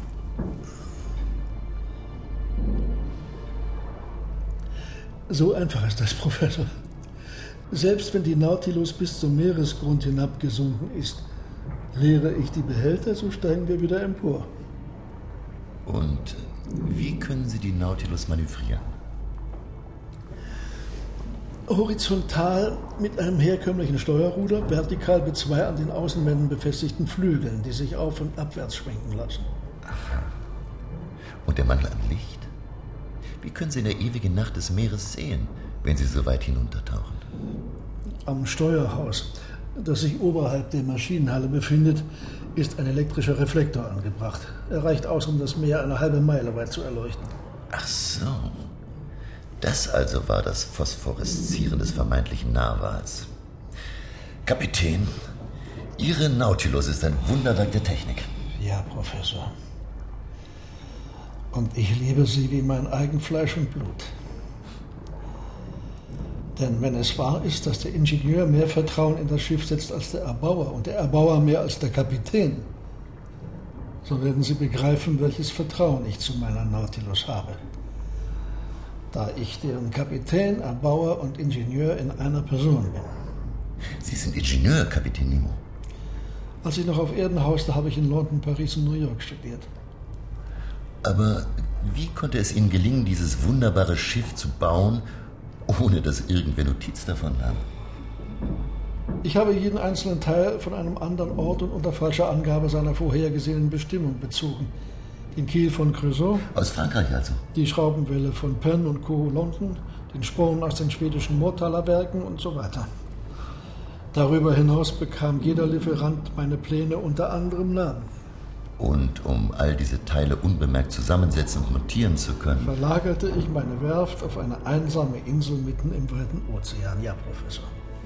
So einfach ist das, Professor. Selbst wenn die Nautilus bis zum Meeresgrund hinabgesunken ist, leere ich die Behälter, so steigen wir wieder empor. Und wie können Sie die Nautilus manövrieren? Horizontal mit einem herkömmlichen Steuerruder, vertikal mit zwei an den Außenwänden befestigten Flügeln, die sich auf- und abwärts schwenken lassen. Aha. Und der Mangel an Licht? Wie können Sie in der ewigen Nacht des Meeres sehen, wenn Sie so weit hinuntertauchen? Am Steuerhaus, das sich oberhalb der Maschinenhalle befindet, ist ein elektrischer Reflektor angebracht. Er reicht aus, um das Meer eine halbe Meile weit zu erleuchten. Ach so. Das also war das Phosphoreszieren des vermeintlichen Narwals. Kapitän, Ihre Nautilus ist ein Wunderwerk der Technik. Ja, Professor. Und ich liebe sie wie mein eigen Fleisch und Blut. Denn wenn es wahr ist, dass der Ingenieur mehr Vertrauen in das Schiff setzt als der Erbauer und der Erbauer mehr als der Kapitän, so werden Sie begreifen, welches Vertrauen ich zu meiner Nautilus habe. Da ich deren Kapitän, Erbauer und Ingenieur in einer Person bin. Sie sind Ingenieur, Kapitän Nemo. Als ich noch auf Erden hauste, habe ich in London, Paris und New York studiert. Aber wie konnte es Ihnen gelingen, dieses wunderbare Schiff zu bauen, ohne dass irgendwer Notiz davon nahm? Ich habe jeden einzelnen Teil von einem anderen Ort und unter falscher Angabe seiner vorhergesehenen Bestimmung bezogen. Den Kiel von Creusot. Aus Frankreich also? Die Schraubenwelle von Penn und Co. London, den Sporn aus den schwedischen Murtaler Werken und so weiter. Darüber hinaus bekam jeder Lieferant meine Pläne unter anderem Namen. Und um all diese Teile unbemerkt zusammensetzen und montieren zu können, verlagerte ich meine Werft auf eine einsame Insel mitten im weiten Ozean. Ja, Professor.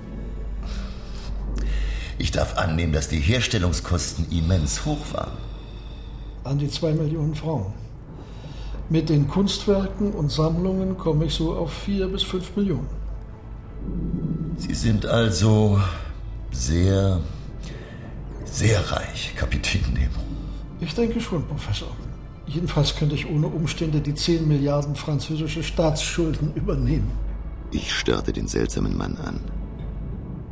Ich darf annehmen, dass die Herstellungskosten immens hoch waren. An die zwei Millionen Franken. Mit den Kunstwerken und Sammlungen komme ich so auf vier bis fünf Millionen. Sie sind also sehr, sehr reich, Kapitän Nemo. Ich denke schon, Professor. Jedenfalls könnte ich ohne Umstände die zehn Milliarden französische Staatsschulden übernehmen. Ich starrte den seltsamen Mann an.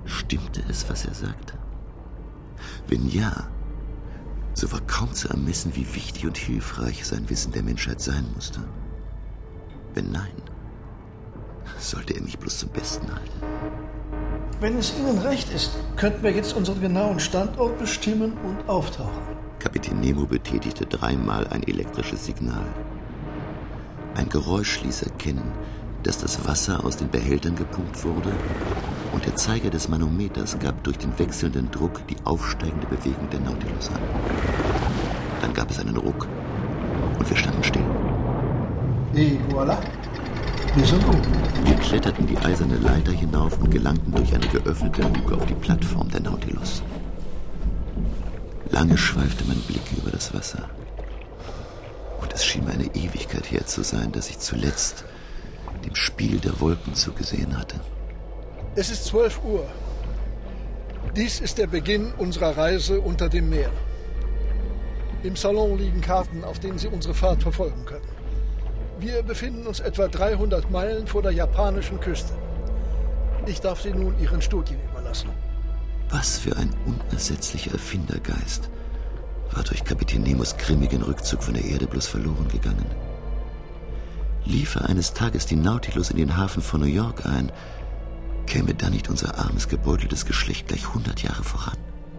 Stimmte es, was er sagte? Wenn ja, so war kaum zu ermessen, wie wichtig und hilfreich sein Wissen der Menschheit sein musste. Wenn nein, sollte er mich bloß zum Besten halten. Wenn es Ihnen recht ist, könnten wir jetzt unseren genauen Standort bestimmen und auftauchen. Kapitän Nemo betätigte dreimal ein elektrisches Signal. Ein Geräusch ließ erkennen, dass das Wasser aus den Behältern gepumpt wurde, und der Zeiger des Manometers gab durch den wechselnden Druck die aufsteigende Bewegung der Nautilus an. Dann gab es einen Ruck und wir standen still. Et voilà. Wir sind oben. Wir kletterten die eiserne Leiter hinauf und gelangten durch eine geöffnete Luke auf die Plattform der Nautilus. Lange schweifte mein Blick über das Wasser. Und es schien mir eine Ewigkeit her zu sein, dass ich zuletzt dem Spiel der Wolken zugesehen hatte. Es ist zwölf Uhr. Dies ist der Beginn unserer Reise unter dem Meer. Im Salon liegen Karten, auf denen Sie unsere Fahrt verfolgen können. Wir befinden uns etwa dreihundert Meilen vor der japanischen Küste. Ich darf Sie nun Ihren Studien überlassen. Was für ein unersetzlicher Erfindergeist war durch Kapitän Nemos grimmigen Rückzug von der Erde bloß verloren gegangen. Liefe eines Tages die Nautilus in den Hafen von New York ein, käme dann nicht unser armes, gebeuteltes Geschlecht gleich hundert Jahre voran?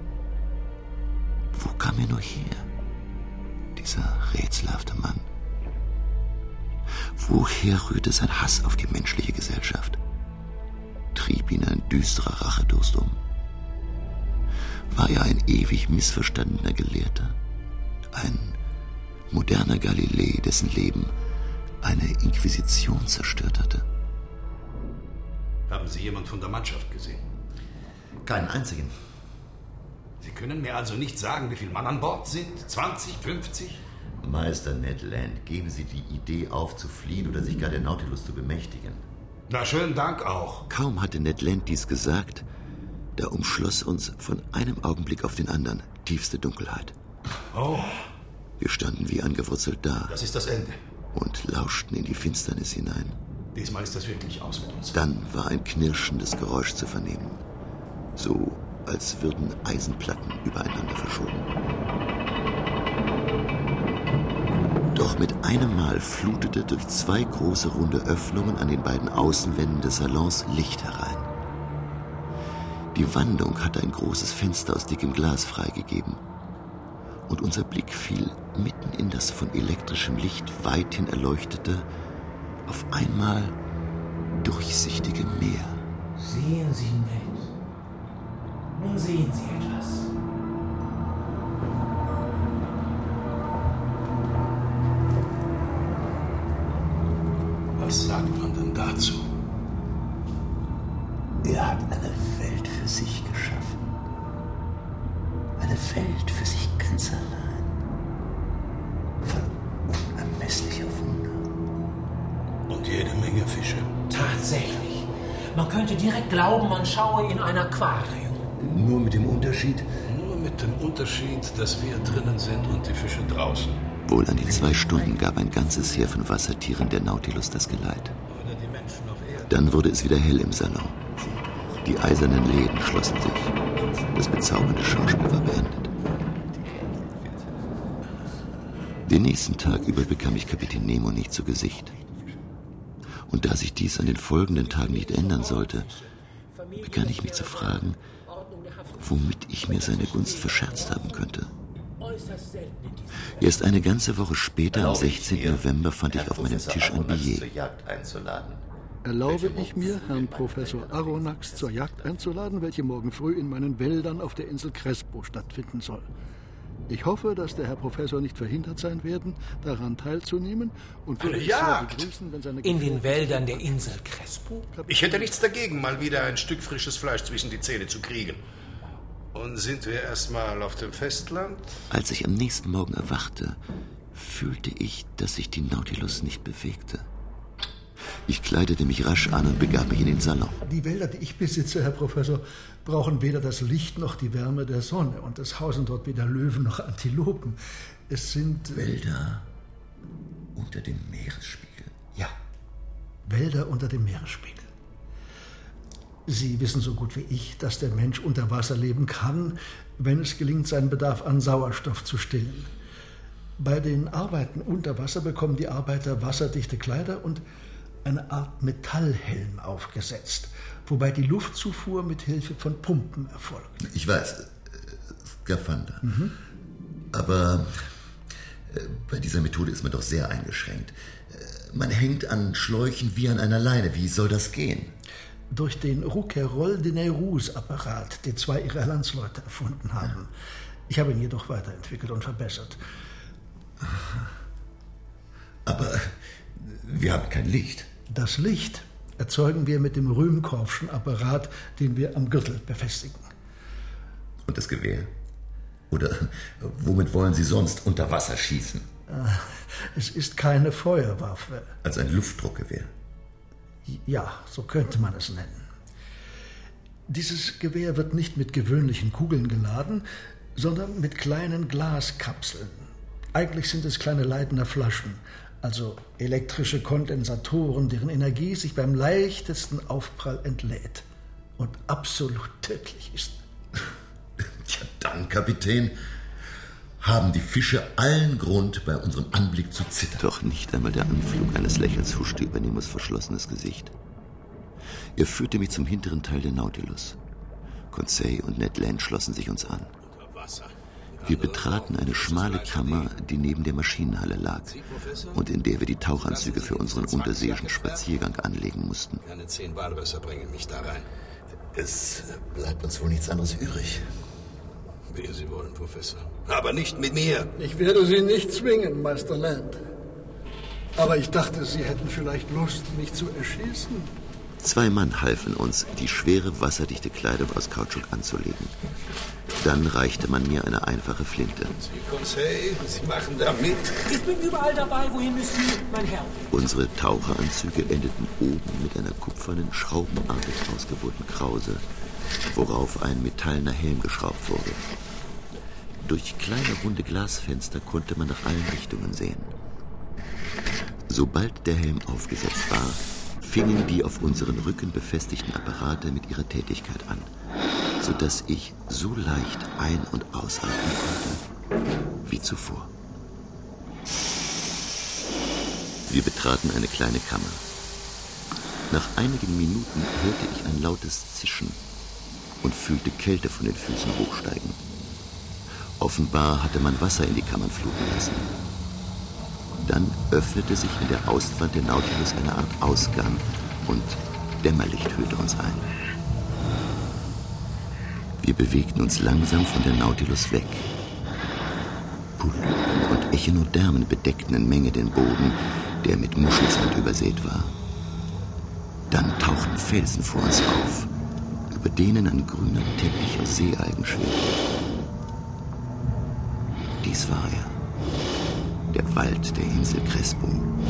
Wo kam er nur her, dieser rätselhafte Mann? Woher rührte sein Hass auf die menschliche Gesellschaft? Trieb ihn ein düsterer Rachedurst um? War er ein ewig missverstandener Gelehrter? Ein moderner Galilei, dessen Leben eine Inquisition zerstört hatte? Haben Sie jemand von der Mannschaft gesehen? Keinen einzigen. Sie können mir also nicht sagen, wie viele Mann an Bord sind? zwanzig, fünfzig? Meister Ned Land, geben Sie die Idee auf, zu fliehen oder sich gar der Nautilus zu bemächtigen. Na, schönen Dank auch. Kaum hatte Ned Land dies gesagt, da umschloss uns von einem Augenblick auf den anderen tiefste Dunkelheit. Oh. Wir standen wie angewurzelt da. Das ist das Ende. Und lauschten in die Finsternis hinein. Diesmal ist das wirklich aus mit uns. Dann war ein knirschendes Geräusch zu vernehmen. So, als würden Eisenplatten übereinander verschoben. Doch mit einem Mal flutete durch zwei große runde Öffnungen an den beiden Außenwänden des Salons Licht herein. Die Wandung hatte ein großes Fenster aus dickem Glas freigegeben. Und unser Blick fiel mitten in das von elektrischem Licht weithin erleuchtete, auf einmal durchsichtige Meer. Sehen Sie, Ned. Nun sehen Sie etwas. Was sagt man denn dazu? Er hat eine Welt für sich geschaffen. Eine Welt für sich ganz allein. Voll unermesslicher Wunder. Und jede Menge Fische. Tatsächlich. Man könnte direkt glauben, man schaue in ein Aquarium. Nur mit dem Unterschied? Nur mit dem Unterschied, dass wir drinnen sind und die Fische draußen. Wohl an die zwei Stunden gab ein ganzes Heer von Wassertieren der Nautilus das Geleit. Dann wurde es wieder hell im Salon. Die eisernen Läden schlossen sich. Das bezaubernde Schauspiel war beendet. Den nächsten Tag über bekam ich Kapitän Nemo nicht zu Gesicht. Und da sich dies an den folgenden Tagen nicht ändern sollte, begann ich mich zu fragen, womit ich mir seine Gunst verscherzt haben könnte. Erst eine ganze Woche später, am sechzehnten November, fand ich auf meinem Tisch ein Billet. Erlaube ich mir, Herrn Professor Aronnax zur Jagd einzuladen, welche morgen früh in meinen Wäldern auf der Insel Crespo stattfinden soll. Ich hoffe, dass der Herr Professor nicht verhindert sein werden, daran teilzunehmen und würde Eine es sehr Jagd? begrüßen, wenn seine In den Gefährten- Wäldern der Insel Crespo? Ich hätte nichts dagegen, mal wieder ein Stück frisches Fleisch zwischen die Zähne zu kriegen. Und sind wir erstmal auf dem Festland? Als ich am nächsten Morgen erwachte, fühlte ich, dass sich die Nautilus nicht bewegte. Ich kleidete mich rasch an und begab mich in den Salon. Die Wälder, die ich besitze, Herr Professor, brauchen weder das Licht noch die Wärme der Sonne. Und es hausen dort weder Löwen noch Antilopen. Es sind... Wälder unter dem Meeresspiegel. Ja, Wälder unter dem Meeresspiegel. Sie wissen so gut wie ich, dass der Mensch unter Wasser leben kann, wenn es gelingt, seinen Bedarf an Sauerstoff zu stillen. Bei den Arbeiten unter Wasser bekommen die Arbeiter wasserdichte Kleider und eine Art Metallhelm aufgesetzt, wobei die Luftzufuhr mit Hilfe von Pumpen erfolgt. Ich weiß, äh, Skafander. Mhm. Aber äh, bei dieser Methode ist man doch sehr eingeschränkt. Äh, man hängt an Schläuchen wie an einer Leine. Wie soll das gehen? Durch den Rouquayrol-de-Neyrouz-Apparat, den zwei ihrer Landsleute erfunden haben. Ich habe ihn jedoch weiterentwickelt und verbessert. Aber wir haben kein Licht. Das Licht erzeugen wir mit dem Rühmkorffschen Apparat, den wir am Gürtel befestigen. Und das Gewehr? Oder womit wollen Sie sonst unter Wasser schießen? Es ist keine Feuerwaffe. Also ein Luftdruckgewehr? Ja, so könnte man es nennen. Dieses Gewehr wird nicht mit gewöhnlichen Kugeln geladen, sondern mit kleinen Glaskapseln. Eigentlich sind es kleine Leitender Flaschen, also elektrische Kondensatoren, deren Energie sich beim leichtesten Aufprall entlädt und absolut tödlich ist. Tja, dann, Kapitän, haben die Fische allen Grund, bei unserem Anblick zu zittern. Doch nicht einmal der Anflug eines Lächelns huschte über Nemos verschlossenes Gesicht. Er führte mich zum hinteren Teil der Nautilus. Conseil und Ned Land schlossen sich uns an. Wir betraten eine schmale Kammer, die neben der Maschinenhalle lag und in der wir die Tauchanzüge für unseren unterseeischen Spaziergang anlegen mussten. Keine zehn Walrösser bringen mich da rein. Es bleibt uns wohl nichts anderes übrig. Wie Sie wollen, Professor. Aber nicht mit mir. Ich werde Sie nicht zwingen, Meister Land. Aber ich dachte, Sie hätten vielleicht Lust, mich zu erschießen. Zwei Mann halfen uns, die schwere, wasserdichte Kleidung aus Kautschuk anzulegen. Dann reichte man mir eine einfache Flinte. Sie, Conseil, Sie machen da mit. Ich bin überall dabei, wohin müssen Sie, mein Herr? Unsere Taucheranzüge endeten oben mit einer kupfernen, schraubenartig ausgebohrten Krause, worauf ein metallener Helm geschraubt wurde. Durch kleine, runde Glasfenster konnte man nach allen Richtungen sehen. Sobald der Helm aufgesetzt war, fingen die auf unseren Rücken befestigten Apparate mit ihrer Tätigkeit an, sodass ich so leicht ein- und ausatmen konnte wie zuvor. Wir betraten eine kleine Kammer. Nach einigen Minuten hörte ich ein lautes Zischen und fühlte Kälte von den Füßen hochsteigen. Offenbar hatte man Wasser in die Kammern fluten lassen. Dann öffnete sich in der Außenwand der Nautilus eine Art Ausgang und Dämmerlicht hüllte uns ein. Wir bewegten uns langsam von der Nautilus weg. Polypen und Echinodermen bedeckten in Menge den Boden, der mit Muschelsand übersät war. Dann tauchten Felsen vor uns auf, über denen ein grüner Teppich aus Seealgen schwebte. Dies war er. Der Wald der Insel Crespo.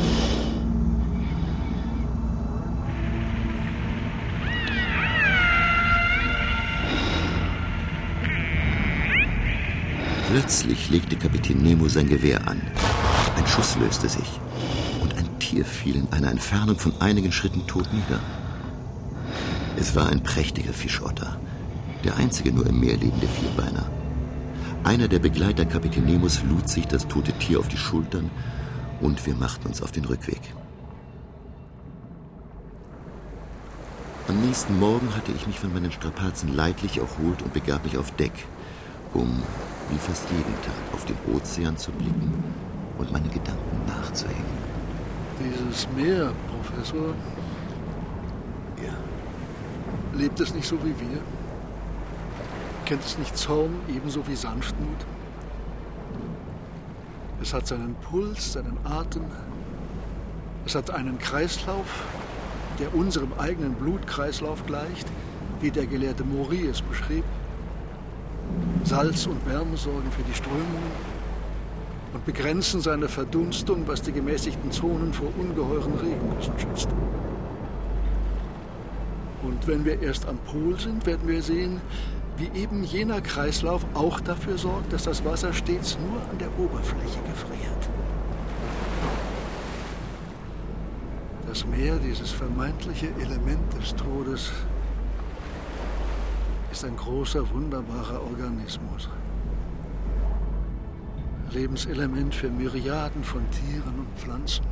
Plötzlich legte Kapitän Nemo sein Gewehr an. Ein Schuss löste sich und ein Tier fiel in einer Entfernung von einigen Schritten tot nieder. Es war ein prächtiger Fischotter, der einzige nur im Meer lebende Vierbeiner. Einer der Begleiter Kapitän Nemos lud sich das tote Tier auf die Schultern und wir machten uns auf den Rückweg. Am nächsten Morgen hatte ich mich von meinen Strapazen leidlich erholt und begab mich auf Deck, um, wie fast jeden Tag, auf den Ozean zu blicken und meinen Gedanken nachzuhängen. Dieses Meer, Professor, Ja. lebt es nicht so wie wir? Kennt es nicht Zorn ebenso wie Sanftmut? Es hat seinen Puls, seinen Atem. Es hat einen Kreislauf, der unserem eigenen Blutkreislauf gleicht, wie der Gelehrte Maury es beschrieb. Salz und Wärme sorgen für die Strömungen und begrenzen seine Verdunstung, was die gemäßigten Zonen vor ungeheuren Regengüssen schützt. Und wenn wir erst am Pol sind, werden wir sehen, wie eben jener Kreislauf auch dafür sorgt, dass das Wasser stets nur an der Oberfläche gefriert. Das Meer, dieses vermeintliche Element des Todes, ist ein großer, wunderbarer Organismus. Lebenselement für Myriaden von Tieren und Pflanzen.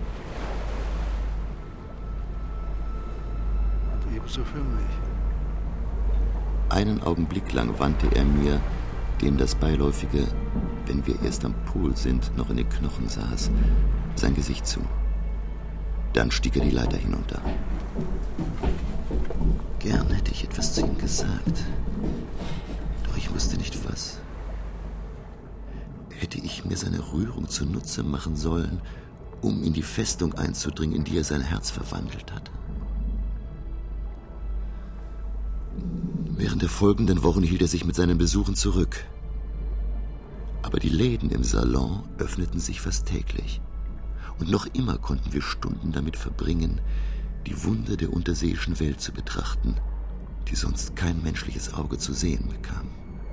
Und ebenso für mich. Einen Augenblick lang wandte er mir, dem das beiläufige, wenn wir erst am Pol sind, noch in den Knochen saß, sein Gesicht zu. Dann stieg er die Leiter hinunter. Gern hätte ich etwas zu ihm gesagt, doch ich wusste nicht was. Hätte ich mir seine Rührung zunutze machen sollen, um in die Festung einzudringen, in die er sein Herz verwandelt hatte? Während der folgenden Wochen hielt er sich mit seinen Besuchen zurück. Aber die Läden im Salon öffneten sich fast täglich. Und noch immer konnten wir Stunden damit verbringen, die Wunder der unterseeischen Welt zu betrachten, die sonst kein menschliches Auge zu sehen bekam.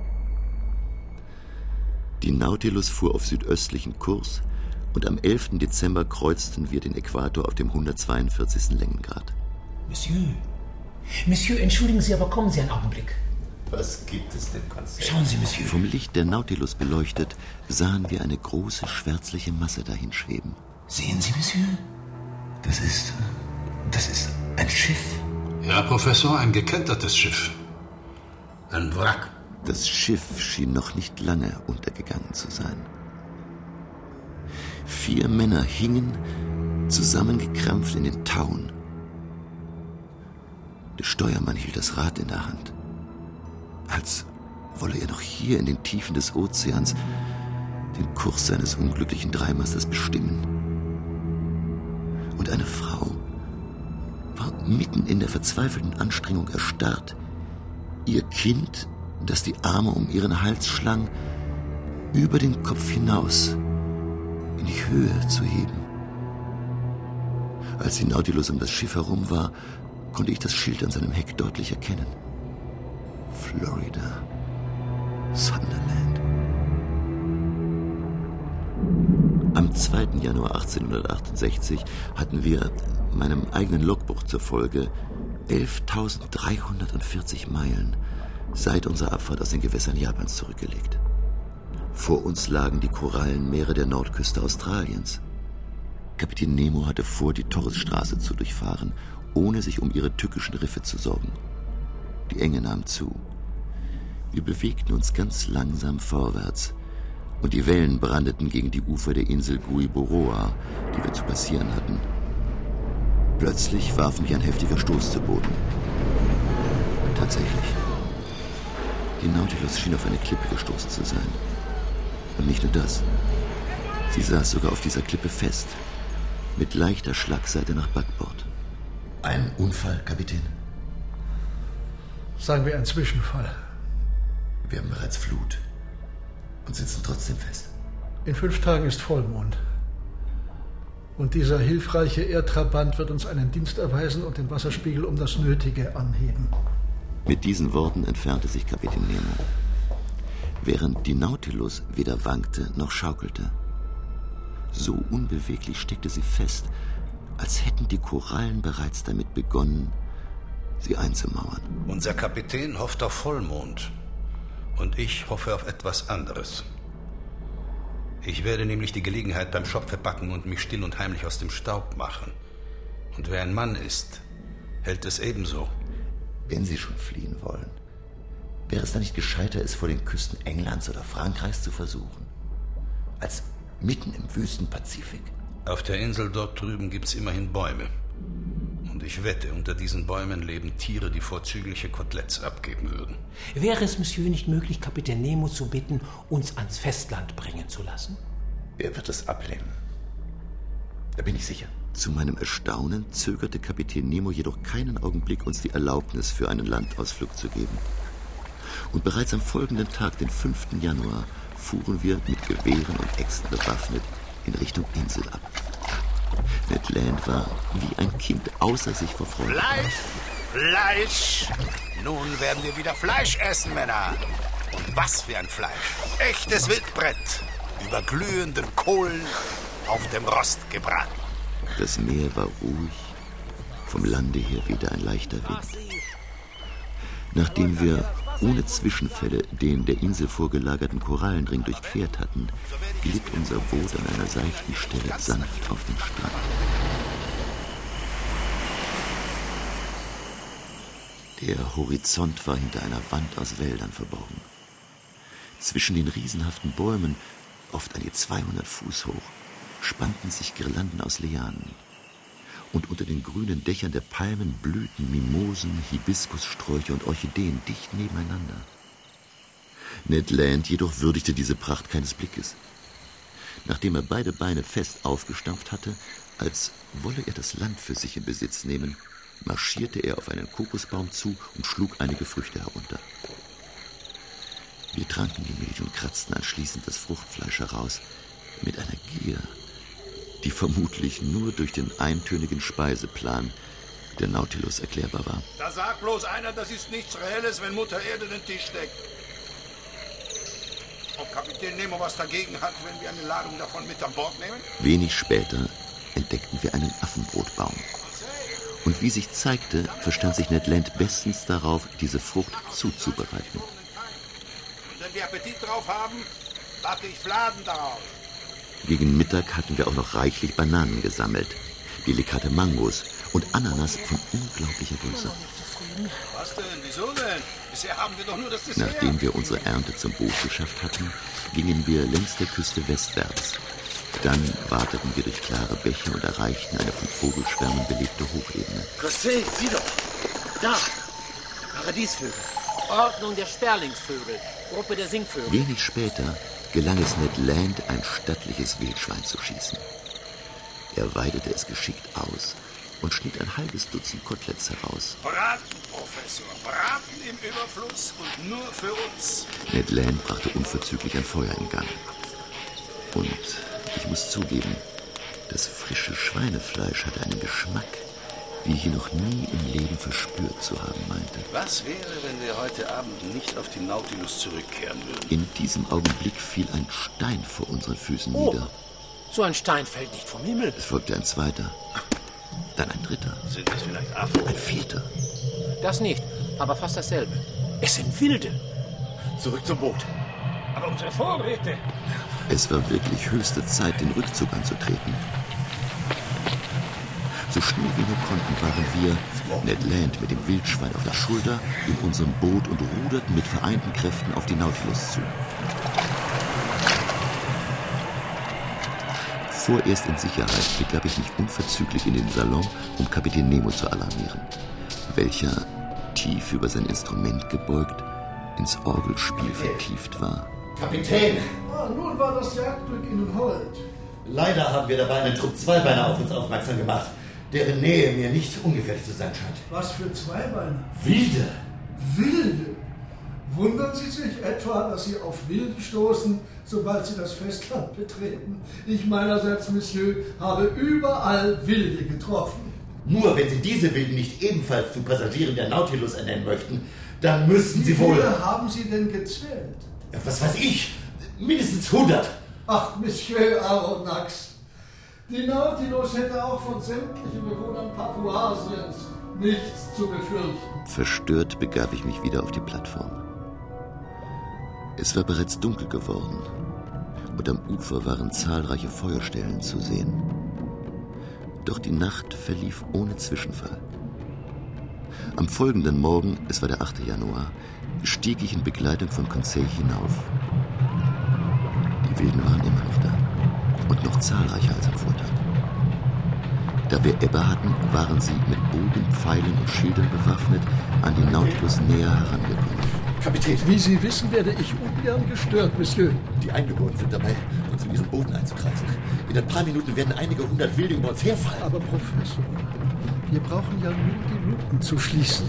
Die Nautilus fuhr auf südöstlichen Kurs und am elften Dezember kreuzten wir den Äquator auf dem hundertzweiundvierzigsten Längengrad. Monsieur, Monsieur, entschuldigen Sie, aber kommen Sie einen Augenblick. Was gibt es denn, Conseil? Schauen Sie, Monsieur. Vom Licht der Nautilus beleuchtet, sahen wir eine große schwärzliche Masse dahinschweben. Sehen Sie, Monsieur? Das ist... das ist ein Schiff. Ja, Professor, ein gekentertes Schiff. Ein Wrack. Das Schiff schien noch nicht lange untergegangen zu sein. Vier Männer hingen, zusammengekrampft in den Tauen. Der Steuermann hielt das Rad in der Hand, als wolle er noch hier in den Tiefen des Ozeans den Kurs seines unglücklichen Dreimasters bestimmen. Und eine Frau war mitten in der verzweifelten Anstrengung erstarrt, ihr Kind, das die Arme um ihren Hals schlang, über den Kopf hinaus in die Höhe zu heben. Als die Nautilus um das Schiff herum war, konnte ich das Schild an seinem Heck deutlich erkennen. Florida, Sunderland. Am zweiten Januar achtzehnhundertachtundsechzig hatten wir, meinem eigenen Logbuch zur Folge, elftausenddreihundertvierzig Meilen seit unserer Abfahrt aus den Gewässern Japans zurückgelegt. Vor uns lagen die Korallenmeere der Nordküste Australiens. Kapitän Nemo hatte vor, die Torresstraße zu durchfahren, ohne sich um ihre tückischen Riffe zu sorgen. Die Enge nahm zu. Wir bewegten uns ganz langsam vorwärts, und die Wellen brandeten gegen die Ufer der Insel Guiboroa, die wir zu passieren hatten. Plötzlich warf mich ein heftiger Stoß zu Boden. Tatsächlich. Die Nautilus schien auf eine Klippe gestoßen zu sein. Und nicht nur das. Sie saß sogar auf dieser Klippe fest, mit leichter Schlagseite nach Backbord. Ein Unfall, Kapitän? Sagen wir ein Zwischenfall. Wir haben bereits Flut und sitzen trotzdem fest. In fünf Tagen ist Vollmond. Und dieser hilfreiche Erdtrabant wird uns einen Dienst erweisen und den Wasserspiegel um das Nötige anheben. Mit diesen Worten entfernte sich Kapitän Nemo, während die Nautilus weder wankte noch schaukelte. So unbeweglich steckte sie fest, als hätten die Korallen bereits damit begonnen, sie einzumauern. Unser Kapitän hofft auf Vollmond und ich hoffe auf etwas anderes. Ich werde nämlich die Gelegenheit beim Schopfe packen und mich still und heimlich aus dem Staub machen. Und wer ein Mann ist, hält es ebenso. Wenn Sie schon fliehen wollen, wäre es dann nicht gescheiter, es vor den Küsten Englands oder Frankreichs zu versuchen, als mitten im Wüstenpazifik? Auf der Insel dort drüben gibt's immerhin Bäume. Und ich wette, unter diesen Bäumen leben Tiere, die vorzügliche Koteletts abgeben würden. Wäre es, Monsieur, nicht möglich, Kapitän Nemo zu bitten, uns ans Festland bringen zu lassen? Er wird es ablehnen. Da bin ich sicher. Zu meinem Erstaunen zögerte Kapitän Nemo jedoch keinen Augenblick, uns die Erlaubnis für einen Landausflug zu geben. Und bereits am folgenden Tag, den fünften Januar, fuhren wir mit Gewehren und Äxten bewaffnet in Richtung Insel ab. Ned Land war wie ein Kind außer sich vor Freude. Fleisch! Fleisch! Nun werden wir wieder Fleisch essen, Männer. Und was für ein Fleisch. Echtes Wildbrett. Über glühenden Kohlen auf dem Rost gebraten. Das Meer war ruhig, vom Lande her wehte ein leichter Wind. Nachdem wir ohne Zwischenfälle den der Insel vorgelagerten Korallenring durchquert hatten, glitt unser Boot an einer seichten Stelle sanft auf den Strand. Der Horizont war hinter einer Wand aus Wäldern verborgen. Zwischen den riesenhaften Bäumen, oft an die zweihundert Fuß hoch, spannten sich Girlanden aus Lianen. Und unter den grünen Dächern der Palmen blühten Mimosen, Hibiskussträucher und Orchideen dicht nebeneinander. Ned Land jedoch würdigte diese Pracht keines Blickes. Nachdem er beide Beine fest aufgestampft hatte, als wolle er das Land für sich in Besitz nehmen, marschierte er auf einen Kokosbaum zu und schlug einige Früchte herunter. Wir tranken die Milch und kratzten anschließend das Fruchtfleisch heraus mit einer Gier, die vermutlich nur durch den eintönigen Speiseplan der Nautilus erklärbar war. Da sagt bloß einer, das ist nichts Reelles, wenn Mutter Erde den Tisch deckt. Ob Kapitän Nemo was dagegen hat, wenn wir eine Ladung davon mit an Bord nehmen? Wenig später entdeckten wir einen Affenbrotbaum. Und wie sich zeigte, verstand sich Ned Land bestens darauf, diese Frucht zuzubereiten. Und wenn wir Appetit drauf haben, backe ich Fladen darauf. Gegen Mittag hatten wir auch noch reichlich Bananen gesammelt, delikate Mangos und Ananas von unglaublicher Größe. Was denn? Wieso denn? Bisher haben wir doch nur das Dessert. Nachdem wir unsere Ernte zum Boot geschafft hatten, gingen wir längs der Küste westwärts. Dann wateten wir durch klare Bäche und erreichten eine von Vogelschwärmen belebte Hochebene. José, sieh doch! Da! Paradiesvögel. Ordnung der Sperlingsvögel. Gruppe der Singvögel. Wenig später gelang es Ned Land, ein stattliches Wildschwein zu schießen. Er weidete es geschickt aus und schnitt ein halbes Dutzend Koteletts heraus. Braten, Professor, Braten im Überfluss und nur für uns. Ned Land brachte unverzüglich ein Feuer in Gang. Und ich muss zugeben, das frische Schweinefleisch hatte einen Geschmack, wie ich ihn noch nie im Leben verspürt zu haben meinte. Was wäre, wenn wir heute Abend nicht auf die Nautilus zurückkehren würden? In diesem Augenblick fiel ein Stein vor unseren Füßen oh, nieder. So ein Stein fällt nicht vom Himmel. Es folgte ein zweiter, dann ein dritter. Sind das vielleicht Affen? Ein vierter. Das nicht, aber fast dasselbe. Es sind Wilde. Zurück zum Boot. Aber unsere Vorräte... Es war wirklich höchste Zeit, den Rückzug anzutreten. So schnell wir nur konnten, waren wir, Ned Land mit dem Wildschwein auf der Schulter, in unserem Boot und ruderten mit vereinten Kräften auf die Nautilus zu. Vorerst in Sicherheit begab ich mich unverzüglich in den Salon, um Kapitän Nemo zu alarmieren, welcher, tief über sein Instrument gebeugt, ins Orgelspiel vertieft war. Kapitän! Ah, nun war das Jagdglück Ihnen hold. Leider haben wir dabei einen Trupp Zweibeiner auf uns aufmerksam gemacht, deren Nähe mir nicht ungefährlich zu sein scheint. Was für Zweibeiner? Wilde! Wilde? Wundern Sie sich etwa, dass Sie auf Wilde stoßen, sobald Sie das Festland betreten? Ich meinerseits, Monsieur, habe überall Wilde getroffen. Nur wenn Sie diese Wilden nicht ebenfalls zu Passagieren der Nautilus ernennen möchten, dann müssen Sie wohl... Wie viele haben Sie denn gezählt? Was weiß ich? Mindestens hundert. Ach, Monsieur Aronnax, die Nautilus hätte auch von sämtlichen Bewohnern Papuasiens nichts zu befürchten. Verstört begab ich mich wieder auf die Plattform. Es war bereits dunkel geworden und am Ufer waren zahlreiche Feuerstellen zu sehen. Doch die Nacht verlief ohne Zwischenfall. Am folgenden Morgen, es war der achte Januar, stieg ich in Begleitung von Conseil hinauf. Die Wilden waren immer noch da und noch zahlreicher als am Vortag. Da wir Ebbe hatten, waren sie mit Bogen, Pfeilen und Schildern bewaffnet an die Nautilus näher herangekommen. Kapitän, wie Sie wissen, werde ich ungern gestört, Monsieur. Die Eingeborenen sind dabei, uns in diesen Boden einzukreisen. In ein paar Minuten werden einige hundert Wilde über uns herfallen. Aber Professor, wir brauchen ja nur die Luken zu schließen.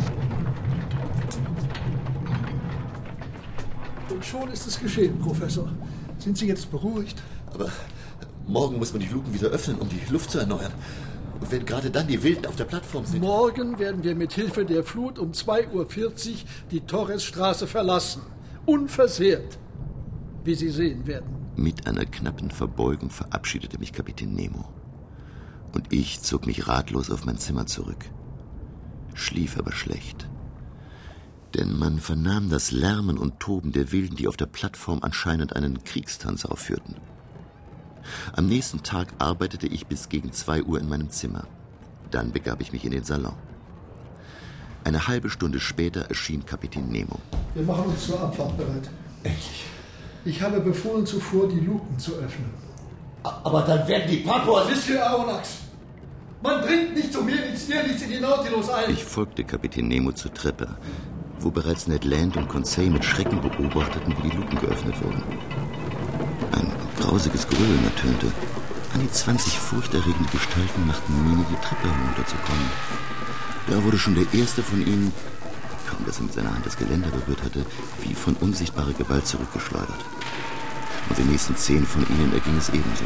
Und schon ist es geschehen, Professor. Sind Sie jetzt beruhigt? Aber morgen muss man die Luken wieder öffnen, um die Luft zu erneuern. Und wenn gerade dann die Wilden auf der Plattform sind... Morgen werden wir mit Hilfe der Flut um zwei Uhr vierzig die Torresstraße verlassen. Unversehrt, wie Sie sehen werden. Mit einer knappen Verbeugung verabschiedete mich Kapitän Nemo. Und ich zog mich ratlos auf mein Zimmer zurück. Schlief aber schlecht. Denn man vernahm das Lärmen und Toben der Wilden, die auf der Plattform anscheinend einen Kriegstanz aufführten. Am nächsten Tag arbeitete ich bis gegen zwei Uhr in meinem Zimmer. Dann begab ich mich in den Salon. Eine halbe Stunde später erschien Kapitän Nemo. Wir machen uns zur Abfahrt bereit. Endlich. Ich habe befohlen, zuvor die Luken zu öffnen. Aber dann werden die Papuas... Monsieur Aronnax, man dringt nicht zu mir ins Nirlicht in die Nautilus ein. Ich folgte Kapitän Nemo zur Treppe, wo bereits Ned Land und Conseil mit Schrecken beobachteten, wie die Luken geöffnet wurden. Ein grausiges Gröhlen ertönte. An die zwanzig furchterregende Gestalten machten Miene, die Treppe herunterzukommen. Da wurde schon der erste von ihnen, kaum dass er mit seiner Hand das Geländer berührt hatte, wie von unsichtbarer Gewalt zurückgeschleudert. Und den nächsten zehn von ihnen erging es ebenso.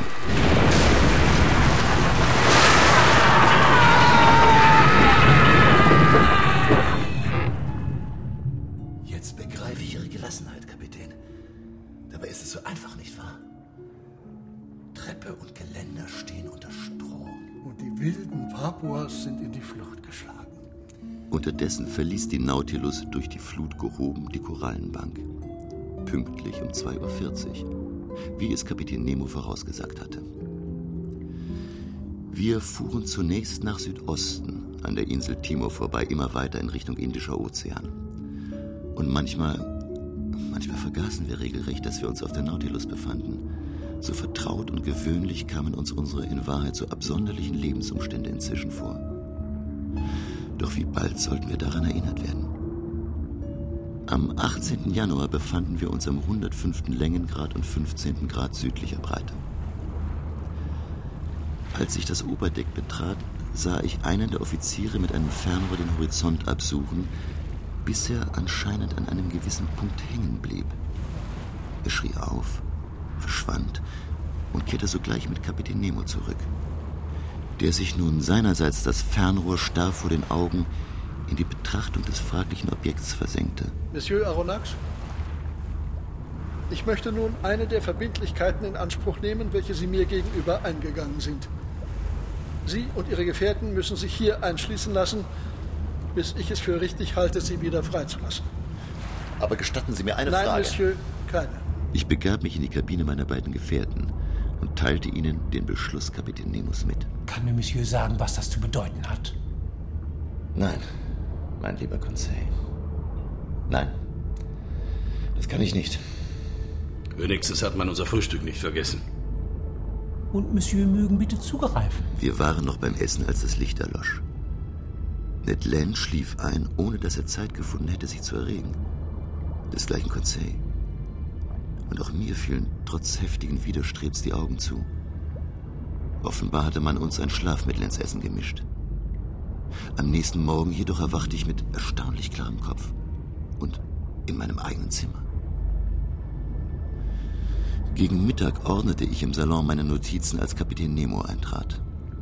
Jetzt begreife ich Ihre Gelassenheit, Kapitän. Dabei ist es so einfach, nicht wahr? Treppe und Geländer stehen unter Strom. Und die wilden Papuas sind in die Flucht geschlagen. Unterdessen verließ die Nautilus durch die Flut gehoben die Korallenbank. Pünktlich um zwei Uhr vierzig, wie es Kapitän Nemo vorausgesagt hatte. Wir fuhren zunächst nach Südosten, an der Insel Timor vorbei, immer weiter in Richtung Indischer Ozean. Und manchmal, manchmal vergaßen wir regelrecht, dass wir uns auf der Nautilus befanden. So vertraut und gewöhnlich kamen uns unsere in Wahrheit so absonderlichen Lebensumstände inzwischen vor. Doch wie bald sollten wir daran erinnert werden? Am achtzehnten Januar befanden wir uns am hundertfünften Längengrad und fünfzehnten Grad südlicher Breite. Als ich das Oberdeck betrat, sah ich einen der Offiziere mit einem Fernrohr den Horizont absuchen, bis er anscheinend an einem gewissen Punkt hängen blieb. Er schrie auf, verschwand und kehrte sogleich mit Kapitän Nemo zurück, der sich nun seinerseits das Fernrohr starr vor den Augen in die Betrachtung des fraglichen Objekts versenkte. Monsieur Aronnax, ich möchte nun eine der Verbindlichkeiten in Anspruch nehmen, welche Sie mir gegenüber eingegangen sind. Sie und Ihre Gefährten müssen sich hier einschließen lassen, bis ich es für richtig halte, Sie wieder freizulassen. Aber gestatten Sie mir eine Nein, Frage. Nein, Monsieur, keine. Ich begab mich in die Kabine meiner beiden Gefährten und teilte ihnen den Beschluss Kapitän Nemos mit. Kann mir Monsieur sagen, was das zu bedeuten hat? Nein, mein lieber Conseil. Nein, das kann ich nicht. Wenigstens hat man unser Frühstück nicht vergessen. Und Monsieur mögen bitte zugreifen. Wir waren noch beim Essen, als das Licht erlosch. Ned Land schlief ein, ohne dass er Zeit gefunden hätte, sich zu erregen. Desgleichen Conseil. Und auch mir fielen trotz heftigen Widerstrebs die Augen zu. Offenbar hatte man uns ein Schlafmittel ins Essen gemischt. Am nächsten Morgen jedoch erwachte ich mit erstaunlich klarem Kopf und in meinem eigenen Zimmer. Gegen Mittag ordnete ich im Salon meine Notizen, als Kapitän Nemo eintrat.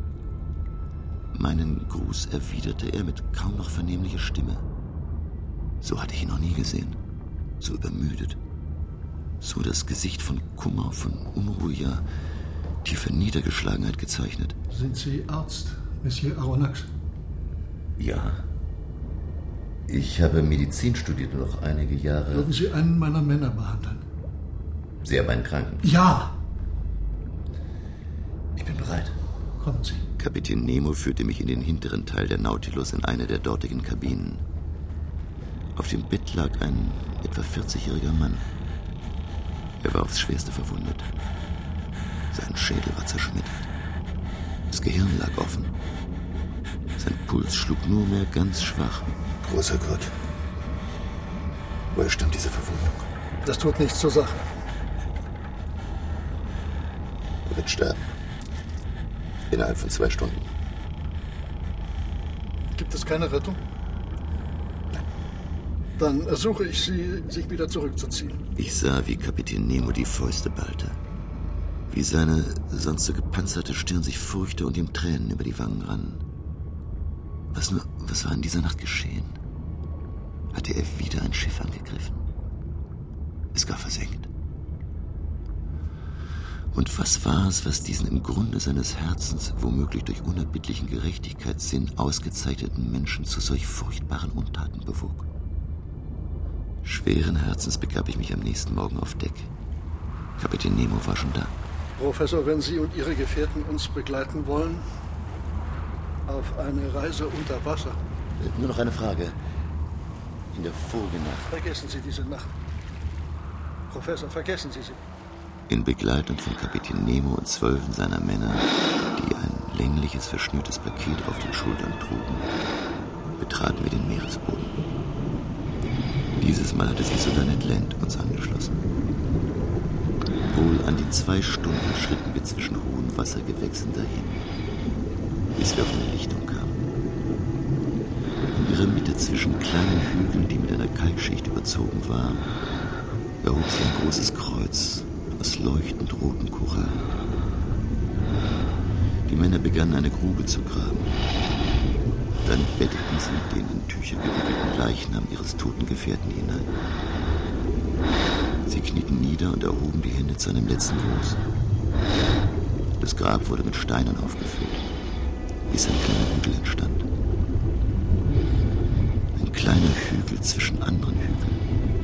Meinen Gruß erwiderte er mit kaum noch vernehmlicher Stimme. So hatte ich ihn noch nie gesehen, so übermüdet. So das Gesicht von Kummer, von Unruhe, ja tiefer Niedergeschlagenheit gezeichnet. Sind Sie Arzt, Monsieur Aronnax? Ja. Ich habe Medizin studiert und noch einige Jahre... Würden Sie einen meiner Männer behandeln? Sie haben einen Kranken? Ja! Ich bin bereit. Kommen Sie. Kapitän Nemo führte mich in den hinteren Teil der Nautilus in eine der dortigen Kabinen. Auf dem Bett lag ein etwa vierzigjähriger Mann. Er war aufs Schwerste verwundet. Sein Schädel war zerschmettert. Das Gehirn lag offen. Sein Puls schlug nur mehr ganz schwach. Großer Gott. Woher stammt diese Verwundung? Das tut nichts zur Sache. Er wird sterben. Innerhalb von zwei Stunden. Gibt es keine Rettung? Dann ersuche ich Sie, sich wieder zurückzuziehen. Ich sah, wie Kapitän Nemo die Fäuste ballte. Wie seine sonst so gepanzerte Stirn sich furchte und ihm Tränen über die Wangen rannen. Was nur, was war in dieser Nacht geschehen? Hatte er wieder ein Schiff angegriffen? Es gar versenkt. Und was war es, was diesen im Grunde seines Herzens, womöglich durch unerbittlichen Gerechtigkeitssinn ausgezeichneten Menschen zu solch furchtbaren Untaten bewog? Schweren Herzens begab ich mich am nächsten Morgen auf Deck. Kapitän Nemo war schon da. Professor, wenn Sie und Ihre Gefährten uns begleiten wollen, auf eine Reise unter Wasser. Nur noch eine Frage. In der vorigen Nacht... Vergessen Sie diese Nacht. Professor, vergessen Sie sie. In Begleitung von Kapitän Nemo und zwölfen seiner Männer, die ein längliches, verschnürtes Paket auf den Schultern trugen, betraten wir den Meeresboden. Dieses Mal hatte sich sogar Ned Land uns angeschlossen. Wohl an die zwei Stunden schritten wir zwischen hohen Wassergewächsen dahin, bis wir auf eine Lichtung kamen. In ihrer Mitte zwischen kleinen Hügeln, die mit einer Kalkschicht überzogen waren, erhob sich ein großes Kreuz aus leuchtend rotem Korall. Die Männer begannen eine Grube zu graben. Dann betteten sie den in Tücher gewickelten Leichnam ihres toten Gefährten hinein. Sie knieten nieder und erhoben die Hände zu einem letzten Gruß. Das Grab wurde mit Steinen aufgefüllt, bis ein kleiner Hügel entstand. Ein kleiner Hügel zwischen anderen Hügeln.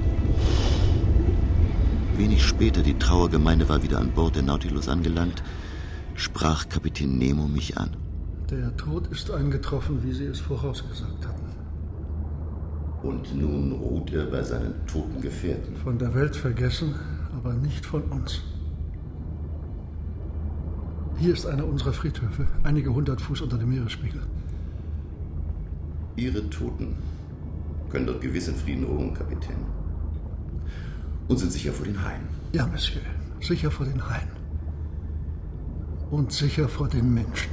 Wenig später, die Trauergemeinde war wieder an Bord der Nautilus angelangt, sprach Kapitän Nemo mich an. Der Tod ist eingetroffen, wie Sie es vorausgesagt hatten. Und nun ruht er bei seinen toten Gefährten. Von der Welt vergessen, aber nicht von uns. Hier ist einer unserer Friedhöfe, einige hundert Fuß unter dem Meeresspiegel. Ihre Toten können dort gewiss in Frieden ruhen, Kapitän. Und sind sicher vor den Haien. Ja, Monsieur, sicher vor den Haien. Und sicher vor den Menschen.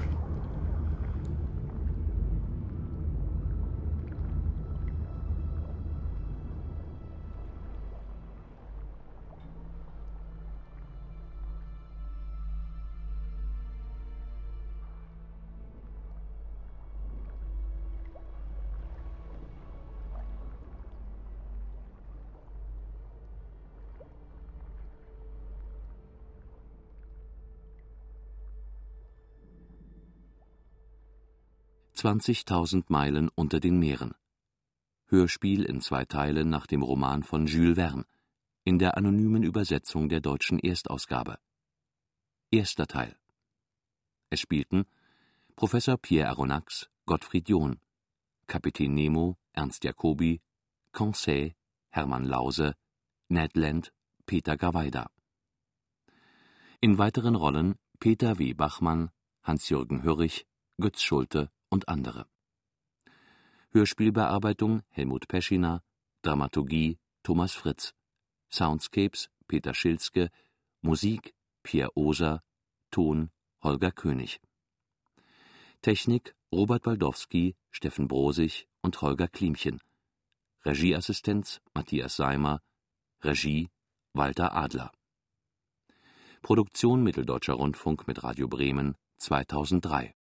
zwanzigtausend Meilen unter den Meeren. Hörspiel in zwei Teilen nach dem Roman von Jules Verne, in der anonymen Übersetzung der deutschen Erstausgabe. Erster Teil. Es spielten Professor Pierre Aronnax, Gottfried John, Kapitän Nemo, Ernst Jacobi, Conseil, Hermann Lause, Ned Land, Peter Grawejda. In weiteren Rollen Peter W. Bachmann, Hans-Jürgen Hörrich, Götz Schulte und andere. Hörspielbearbeitung Helmut Peschiner, Dramaturgie Thomas Fritz, Soundscapes Peter Schilzke, Musik Pierre Oser, Ton Holger König. Technik Robert Baldowski, Steffen Brosig und Holger Klimchen. Regieassistenz Matthias Seimer, Regie Walter Adler. Produktion Mitteldeutscher Rundfunk mit Radio Bremen zweitausenddrei.